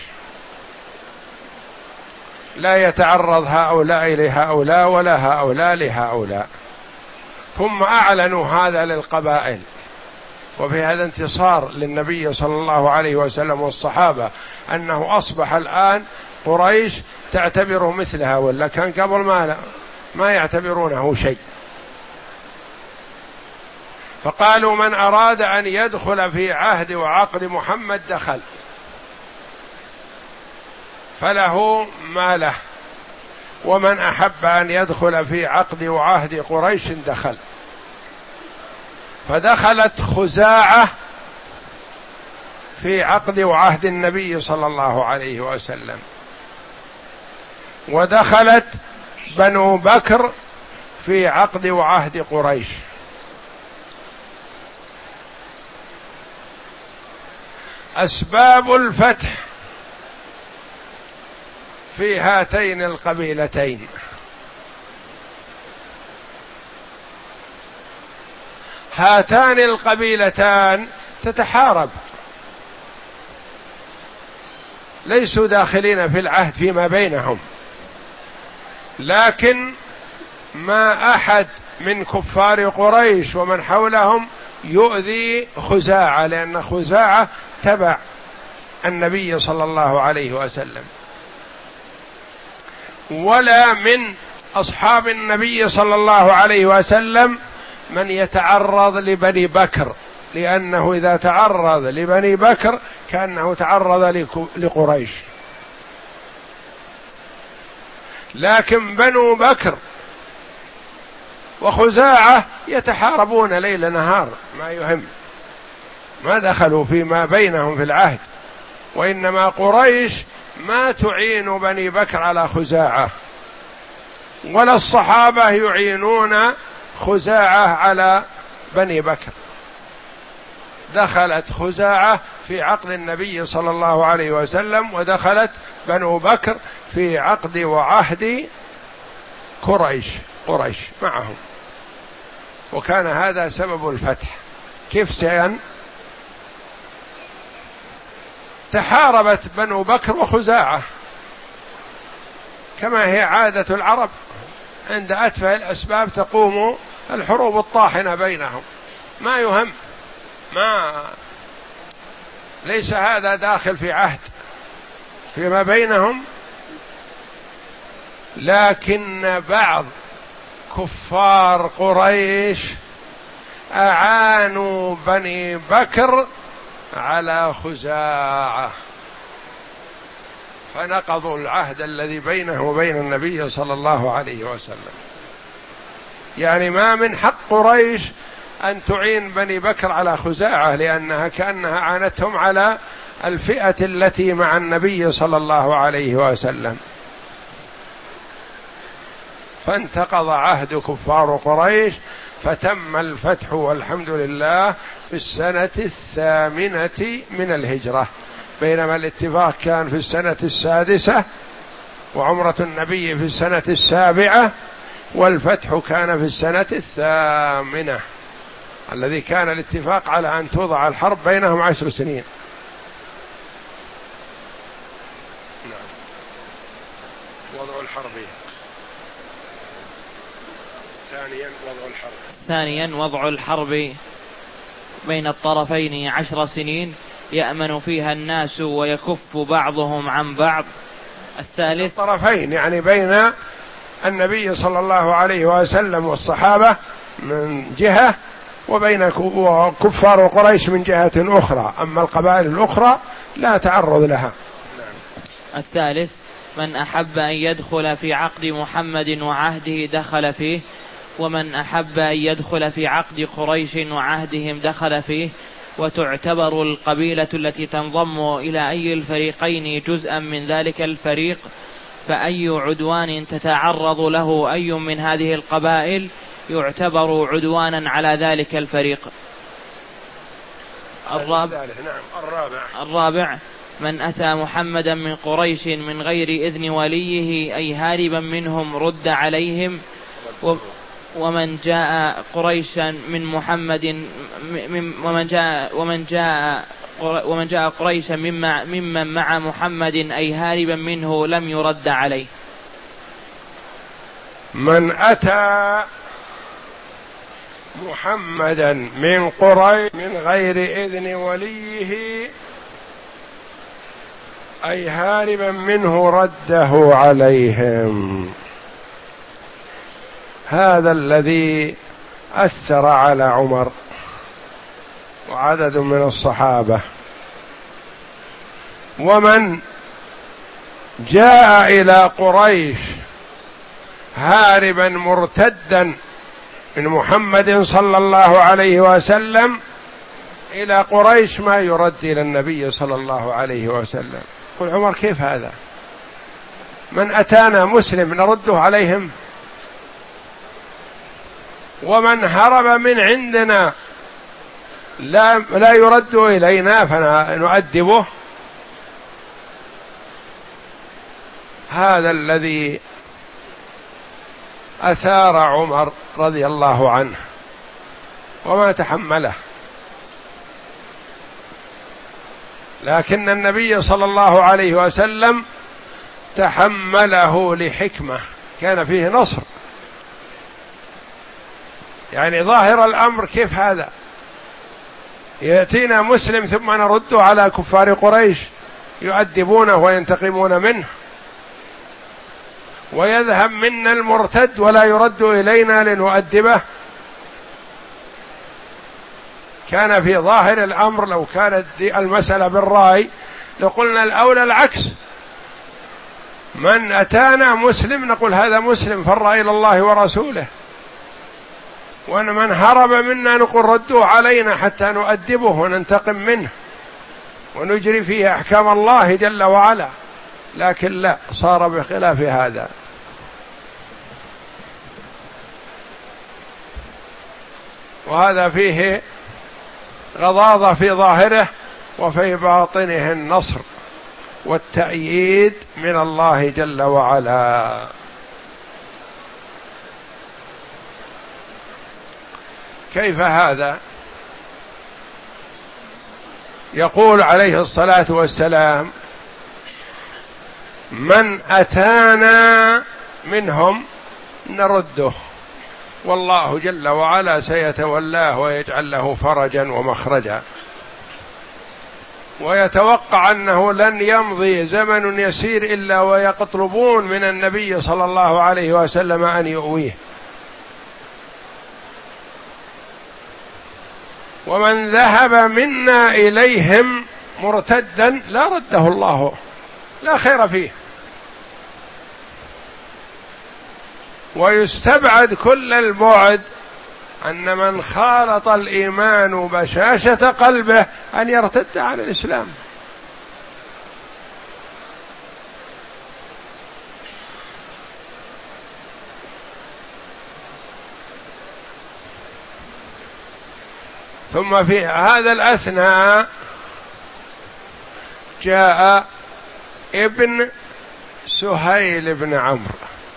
لا يتعرض هؤلاء لهؤلاء ولا هؤلاء لهؤلاء. ثم أعلنوا هذا للقبائل، وفي هذا انتصار للنبي صلى الله عليه وسلم والصحابة، أنه أصبح الآن قريش تعتبره مثلها، ولا كان قبل ما ما يعتبرونه شيء. فقالوا من أراد أن يدخل في عهد وعقد محمد دخل، فله ما له، ومن أحب أن يدخل في عقد وعهد قريش دخل. فدخلت خزاعة في عقد وعهد النبي صلى الله عليه وسلم، ودخلت بنو بكر في عقد وعهد قريش. أسباب الفتح في هاتين القبيلتين: هاتان القبيلتان تتحارب، ليسوا داخلين في العهد فيما بينهم، لكن ما أحد من كفار قريش ومن حولهم يؤذي خزاعة، لأن خزاعة تبع النبي صلى الله عليه وسلم، ولا من أصحاب النبي صلى الله عليه وسلم من يتعرض لبني بكر، لأنه إذا تعرض لبني بكر كأنه تعرض لقريش. لكن بنو بكر وخزاعة يتحاربون ليل نهار، ما يهم، ما دخلوا فيما بينهم في العهد، وإنما قريش ما تعين بني بكر على خزاعة، ولا الصحابة يعينون خزاعة على بني بكر. دخلت خزاعة في عقد النبي صلى الله عليه وسلم، ودخلت بنو بكر في عقد وعهد قريش قريش معهم، وكان هذا سبب الفتح. كيف سيان؟ تحاربت بنو بكر وخزاعة كما هي عادة العرب، عند أتفه الأسباب تقوم الحروب الطاحنة بينهم، ما يهم، ما ليس هذا داخل في عهد فيما بينهم. لكن بعض كفار قريش أعانوا بني بكر على خزاعة، فنقضوا العهد الذي بينه وبين النبي صلى الله عليه وسلم. يعني ما من حق قريش أن تعين بني بكر على خزاعة، لأنها كأنها عانتهم على الفئة التي مع النبي صلى الله عليه وسلم. فانتقض عهد كفار قريش، فتم الفتح والحمد لله في السنة الثامنة من الهجرة، بينما الاتفاق كان في السنة السادسة، وعمرة النبي في السنة السابعة، والفتح كان في السنة الثامنة، الذي كان الاتفاق على أن توضع الحرب بينهم عشر سنين. نعم. وضع الحرب. ثانيا وضع الحرب ثانيا وضع الحرب بين الطرفين عشر سنين يأمن فيها الناس ويكف بعضهم عن بعض. الثالث الطرفين يعني بين النبي صلى الله عليه وسلم والصحابة من جهة، وبين كفار قريش من جهة أخرى، أما القبائل الأخرى لا تعرض لها. الثالث من أحب أن يدخل في عقد محمد وعهده دخل فيه، ومن أحب أن يدخل في عقد قريش وعهدهم دخل فيه، وتعتبر القبيلة التي تنضم إلى أي الفريقين جزءا من ذلك الفريق، فأي عدوان تتعرض له أي من هذه القبائل يعتبر عدوانا على ذلك الفريق. الرابع, الرابع. الرابع من أتى محمدا من قريش من غير إذن وليه أي هاربا منهم رد عليهم، و ومن جاء قريشا من محمد ومن جاء ومن جاء ومن جاء قريشا ممن مع محمد أي هاربا منه لم يرد عليه. من أتى محمدا من قريش من غير إذن وليه أي هاربا منه رده عليهم. هذا الذي أثر على عمر وعدد من الصحابة. ومن جاء إلى قريش هاربا مرتدا من محمد صلى الله عليه وسلم إلى قريش ما يرد إلى النبي صلى الله عليه وسلم. قل عمر كيف هذا؟ من أتانا مسلم نرده عليهم؟ ومن هرب من عندنا لا, لا يرد إلينا فنؤدبه؟ هذا الذي أثار عمر رضي الله عنه وما تحمله. لكن النبي صلى الله عليه وسلم تحمله لحكمة كان فيه نصر. يعني ظاهر الأمر كيف هذا؟ يأتينا مسلم ثم نرد على كفار قريش يؤدبونه وينتقمون منه، ويذهب منا المرتد ولا يرد إلينا لنؤدبه. كان في ظاهر الأمر لو كانت المسألة بالرأي لقلنا الأولى العكس، من أتانا مسلم نقول هذا مسلم فر إلى الله ورسوله، ومن هرب منا نقول ردوه علينا حتى نؤدبه وننتقم منه ونجري فيه أحكام الله جل وعلا. لكن لا، صار بخلاف هذا. وهذا فيه غضاضة في ظاهره وفي باطنه النصر والتأييد من الله جل وعلا. كيف هذا؟ يقول عليه الصلاة والسلام من أتانا منهم نرده، والله جل وعلا سيتولاه ويجعل له فرجا ومخرجا. ويتوقع أنه لن يمضي زمن يسير إلا ويطلبون من النبي صلى الله عليه وسلم أن يؤويه. ومن ذهب منا إليهم مرتدا لا رده الله، لا خير فيه. ويستبعد كل البعد أن من خالط الإيمان بشاشة قلبه أن يرتد عن الإسلام. ثم في هذا الأثناء جاء ابن سهيل بن عمرو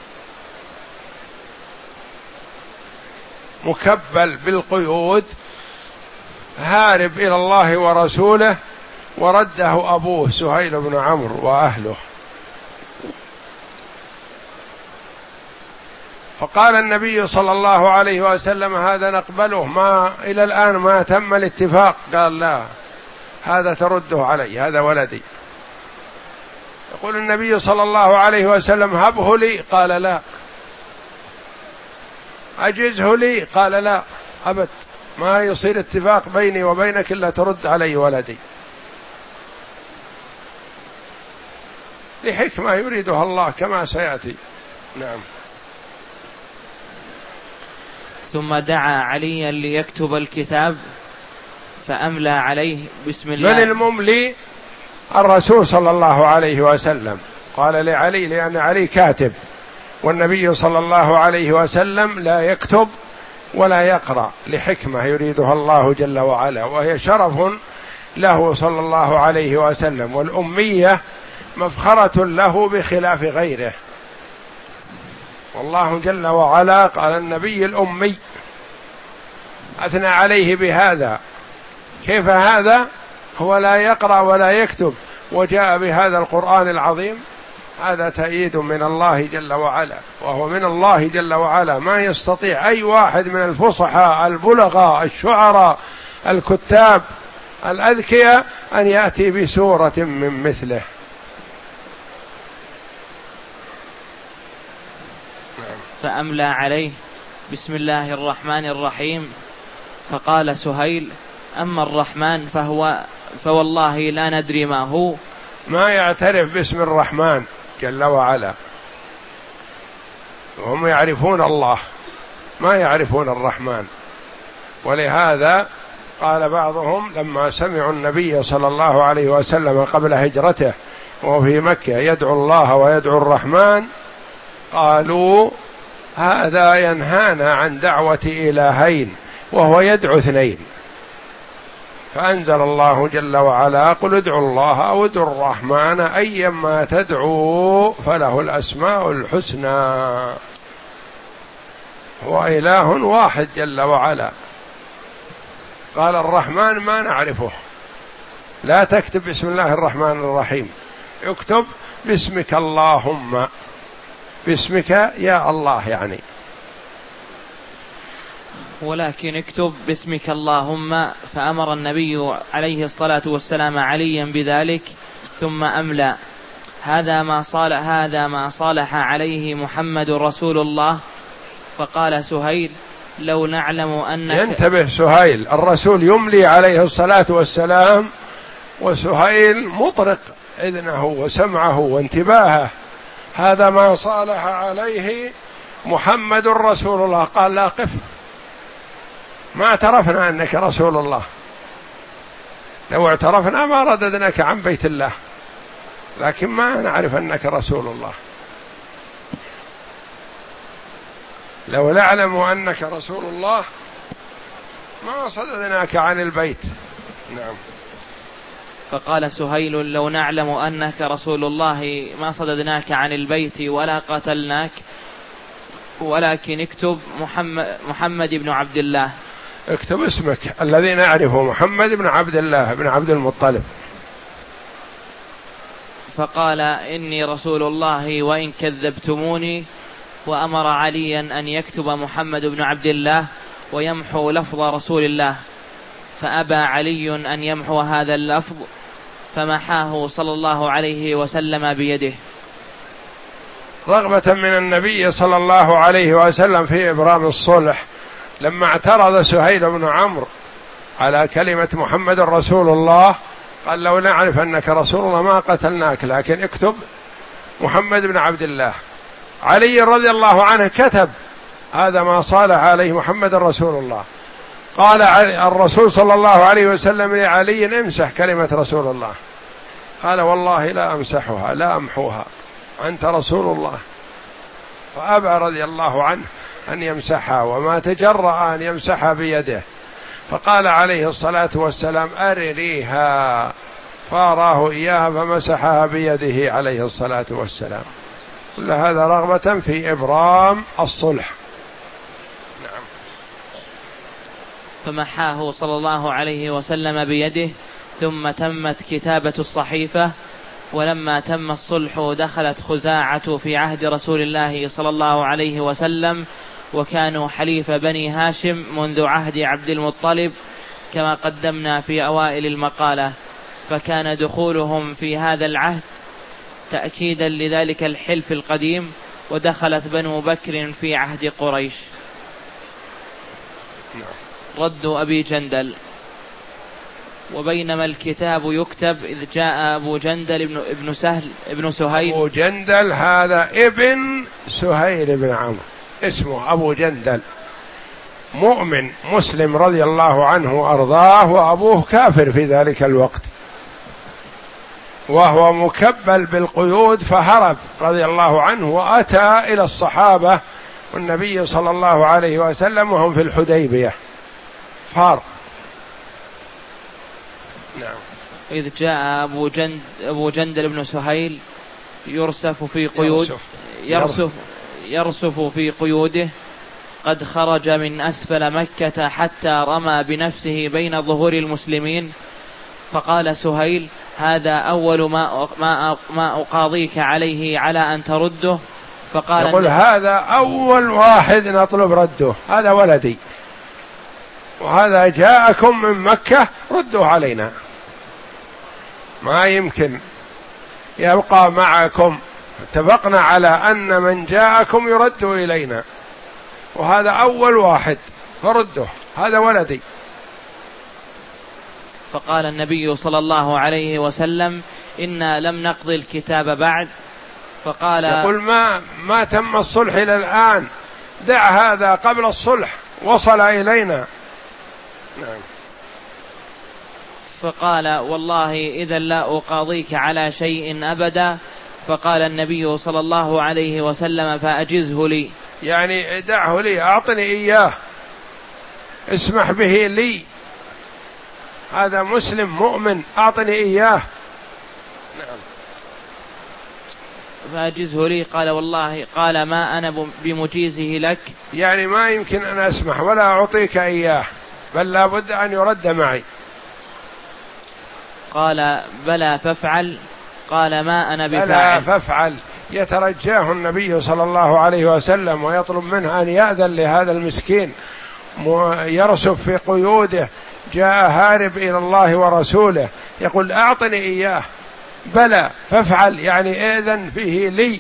مكبل بالقيود هارب إلى الله ورسوله، ورده أبوه سهيل بن عمرو وأهله. فقال النبي صلى الله عليه وسلم: هذا نقبله، ما إلى الآن ما تم الاتفاق. قال: لا، هذا ترده علي، هذا ولدي. يقول النبي صلى الله عليه وسلم: هبه لي. قال: لا. أجزه لي. قال: لا أبد، ما يصير اتفاق بيني وبينك إلا ترد علي ولدي، لحكمة يريدها الله كما سيأتي. نعم. ثم دعا عليا ليكتب الكتاب فأملى عليه بسم الله. من المملي؟ الرسول صلى الله عليه وسلم. قال لعلي لأن علي كاتب، والنبي صلى الله عليه وسلم لا يكتب ولا يقرأ، لحكمة يريدها الله جل وعلا، وهي شرف له صلى الله عليه وسلم. والأمية مفخرة له بخلاف غيره، والله جل وعلا قال: النبي الأمي، أثنى عليه بهذا. كيف هذا؟ هو لا يقرأ ولا يكتب وجاء بهذا القرآن العظيم. هذا تأييد من الله جل وعلا، وهو من الله جل وعلا. ما يستطيع أي واحد من الفصحاء البلغاء الشعراء الكتاب الأذكياء أن يأتي بسورة من مثله. فأملى عليه بسم الله الرحمن الرحيم. فقال سهيل: أما الرحمن فهو فوالله لا ندري ما هو. ما يعترف باسم الرحمن جل وعلا، وهم يعرفون الله، ما يعرفون الرحمن. ولهذا قال بعضهم لما سمعوا النبي صلى الله عليه وسلم قبل هجرته وهو في مكة يدعو الله ويدعو الرحمن، قالوا: هذا ينهانا عن دعوة إلهين وهو يدعو اثنين. فأنزل الله جل وعلا: قل ادعوا الله أو ادعوا الرحمن أيما تدعوا فله الأسماء الحسنى. هو إله واحد جل وعلا. قال: الرحمن ما نعرفه، لا تكتب بسم الله الرحمن الرحيم، اكتب باسمك اللهم، باسمك يا الله يعني، ولكن اكتب باسمك اللهم. فأمر النبي عليه الصلاة والسلام عليا بذلك ثم أملى. هذا ما صالح هذا ما صالح عليه محمد رسول الله. فقال سهيل: لو نعلم أنك. ينتبه سهيل، الرسول يملي عليه الصلاة والسلام، وسهيل مطرق إذنه وسمعه وانتباهه. هذا ما صالح عليه محمد رسول الله. قال: لا، قف، ما اعترفنا أنك رسول الله، لو اعترفنا ما رددناك عن بيت الله، لكن ما نعرف أنك رسول الله. لو نعلم أنك رسول الله ما صددناك عن البيت. نعم. فقال سهيل: لو نعلم أنك رسول الله ما صددناك عن البيت ولا قتلناك، ولكن اكتب محمد, محمد بن عبد الله. اكتب اسمك الذي نعرفه، محمد بن عبد الله بن عبد المطلب. فقال: إني رسول الله وإن كذبتموني. وأمر عليا أن يكتب محمد بن عبد الله ويمحو لفظ رسول الله، فأبى علي أن يمحو هذا اللفظ، فمحاه صلى الله عليه وسلم بيده، رغبة من النبي صلى الله عليه وسلم في إبرام الصلح. لما اعترض سهيل بن عمرو على كلمة محمد رسول الله قال: لو نعرف أنك رسول الله ما قتلناك، لكن اكتب محمد بن عبد الله. علي رضي الله عنه كتب: هذا ما صالح عليه محمد رسول الله. قال الرسول صلى الله عليه وسلم لعلي: امسح كلمة رسول الله. قال: والله لا أمسحها، لا أمحوها، أنت رسول الله. فأبى رضي الله عنه أن يمسحها، وما تجرأ أن يمسحها بيده. فقال عليه الصلاة والسلام أرريها، فأراه إياها فمسحها بيده عليه الصلاة والسلام. كل هذا رغبة في إبرام الصلح. نعم. فمحاه صلى الله عليه وسلم بيده، ثم تمت كتابة الصحيفة. ولما تم الصلح دخلت خزاعة في عهد رسول الله صلى الله عليه وسلم، وكانوا حليف بني هاشم منذ عهد عبد المطلب كما قدمنا في أوائل المقالة، فكان دخولهم في هذا العهد تأكيدا لذلك الحلف القديم، ودخلت بنو بكر في عهد قريش. رد أبي جندل. وبينما الكتاب يكتب إذ جاء أبو جندل ابن, ابن سهل ابن سهيل. أبو جندل هذا ابن سهيل بن عمرو، اسمه أبو جندل، مؤمن مسلم رضي الله عنه وأرضاه، وأبوه كافر في ذلك الوقت، وهو مكبل بالقيود فهرب رضي الله عنه وأتى إلى الصحابة والنبي صلى الله عليه وسلم وهم في الحديبية فار. نعم. إذ جاء أبو, جند أبو جندل بن سهيل يرسف في قيود يرسف, يرسف, يرسف في قيوده، قد خرج من أسفل مكة حتى رمى بنفسه بين ظهور المسلمين. فقال سهيل: هذا أول ما ما ما أقاضيك عليه على أن ترده. فقال: يقول هذا أول واحد نطلب رده، هذا ولدي، وهذا جاءكم من مكة ردوا علينا، ما يمكن يبقى معكم، اتفقنا على أن من جاءكم يرد إلينا، وهذا أول واحد فرده، هذا ولدي. فقال النبي صلى الله عليه وسلم: إنا لم نقضي الكتاب بعد. فقال: يقول ما ما تم الصلح إلى الآن، دع هذا قبل الصلح وصل إلينا. نعم. فقال: والله إذا لا أقاضيك على شيء أبدا. فقال النبي صلى الله عليه وسلم: فأجزه لي، يعني دعه لي، أعطني إياه، اسمح به لي، هذا مسلم مؤمن، أعطني إياه. نعم. فأجزه لي. قال: والله قال ما أنا بمجيزه لك، يعني ما يمكن أن أسمح ولا أعطيك إياه، بل لا بد أن يرد معي. قال: بلى فافعل. قال: ما أنا بفاعل. بلى فافعل، يترجاه النبي صلى الله عليه وسلم ويطلب منه أن يأذن لهذا المسكين يرسف في قيوده، جاء هارب إلى الله ورسوله، يقول أعطني إياه. بلى فافعل، يعني إذن فيه لي.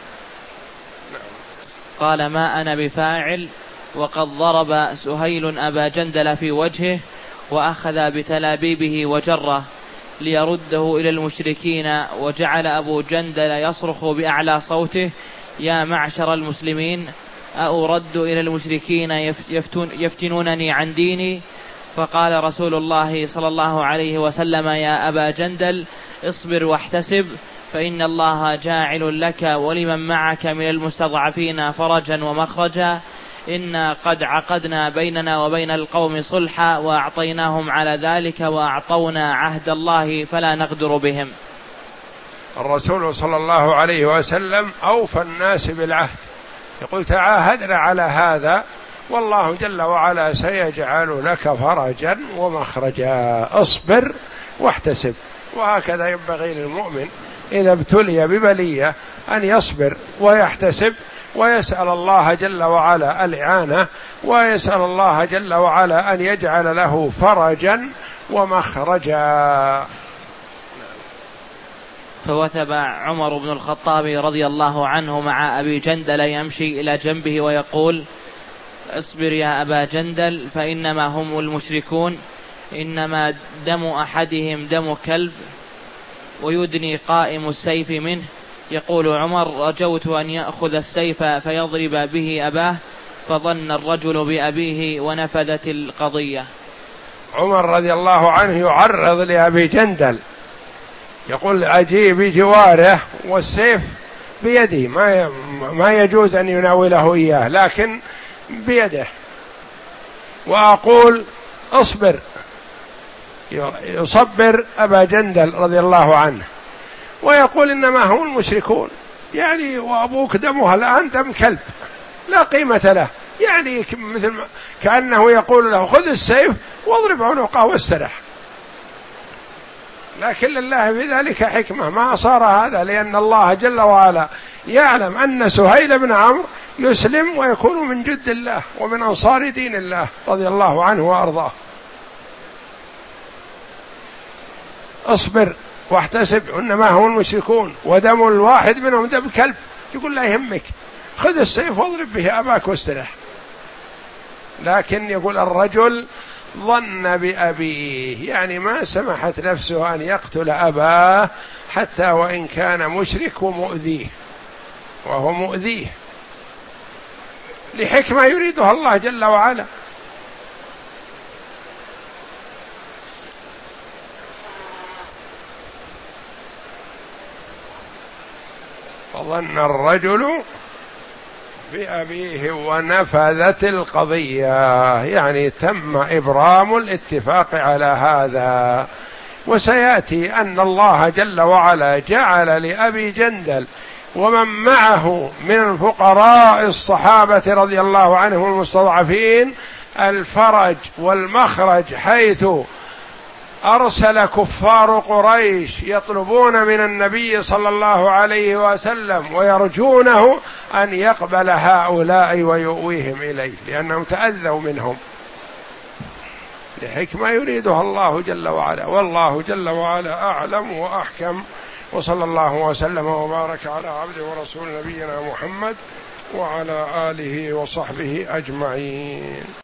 قال: ما أنا بفاعل. وقد ضرب سهيل أبا جندل في وجهه، وأخذ بتلابيبه وجره ليرده إلى المشركين، وجعل أبو جندل يصرخ بأعلى صوته: يا معشر المسلمين، أأرد إلى المشركين يفتون يفتنونني عن ديني؟ فقال رسول الله صلى الله عليه وسلم: يا أبا جندل، اصبر واحتسب، فإن الله جاعل لك ولمن معك من المستضعفين فرجا ومخرجا. إنا قد عقدنا بيننا وبين القوم صلحا، وأعطيناهم على ذلك، وأعطونا عهد الله فلا نغدر بهم. الرسول صلى الله عليه وسلم أوفى الناس بالعهد، يقول تعاهدنا على هذا، والله جل وعلا سيجعل لك فرجا ومخرجا، اصبر واحتسب. وهكذا ينبغي للمؤمن إذا ابتلي ببلية أن يصبر ويحتسب، ويسأل الله جل وعلا الإعانة، ويسأل الله جل وعلا أن يجعل له فرجا ومخرجا. فوثب عمر بن الخطاب رضي الله عنه مع أبي جندل يمشي إلى جنبه ويقول: اصبر يا أبا جندل، فإنما هم المشركون، إنما دم أحدهم دم كلب، ويدني قائم السيف منه. يقول عمر: رجوت أن يأخذ السيف فيضرب به أباه، فظن الرجل بأبيه ونفذت القضية. عمر رضي الله عنه يعرض لأبي جندل، يقول أجي بجواره والسيف بيده، ما ما يجوز أن يناوله إياه، لكن بيده، وأقول اصبر، يصبر أبا جندل رضي الله عنه ويقول إنما هم المشركون، يعني وأبوك دمها الآن دم كلب لا قيمة له، يعني مثل كأنه يقول له خذ السيف واضرب عنقه واسترح. لكن لله في ذلك حكمة ما صار هذا، لأن الله جل وعلا يعلم أن سهيل بن عمرو يسلم ويكون من جند الله ومن أنصار دين الله رضي الله عنه وأرضاه. اصبر واحتسب إنما هم المشركون ودم الواحد منهم دم كلب، يقول لا يهمك خذ السيف واضرب به أباك واسترح. لكن يقول الرجل ظن بأبيه، يعني ما سمحت نفسه أن يقتل أباه حتى وإن كان مشرك ومؤذيه، وهو مؤذيه لحكمة يريدها الله جل وعلا. فظن الرجل بأبيه ونفذت القضية، يعني تم إبرام الاتفاق على هذا. وسيأتي أن الله جل وعلا جعل لأبي جندل ومن معه من الفقراء الصحابة رضي الله عنهم المستضعفين الفرج والمخرج، حيث أرسل كفار قريش يطلبون من النبي صلى الله عليه وسلم ويرجونه أن يقبل هؤلاء ويؤويهم إليه، لأنهم تأذوا منهم لحكمة يريدها الله جل وعلا. والله جل وعلا أعلم وأحكم، وصلى الله وسلم وبارك على عبده ورسول نبينا محمد وعلى آله وصحبه أجمعين.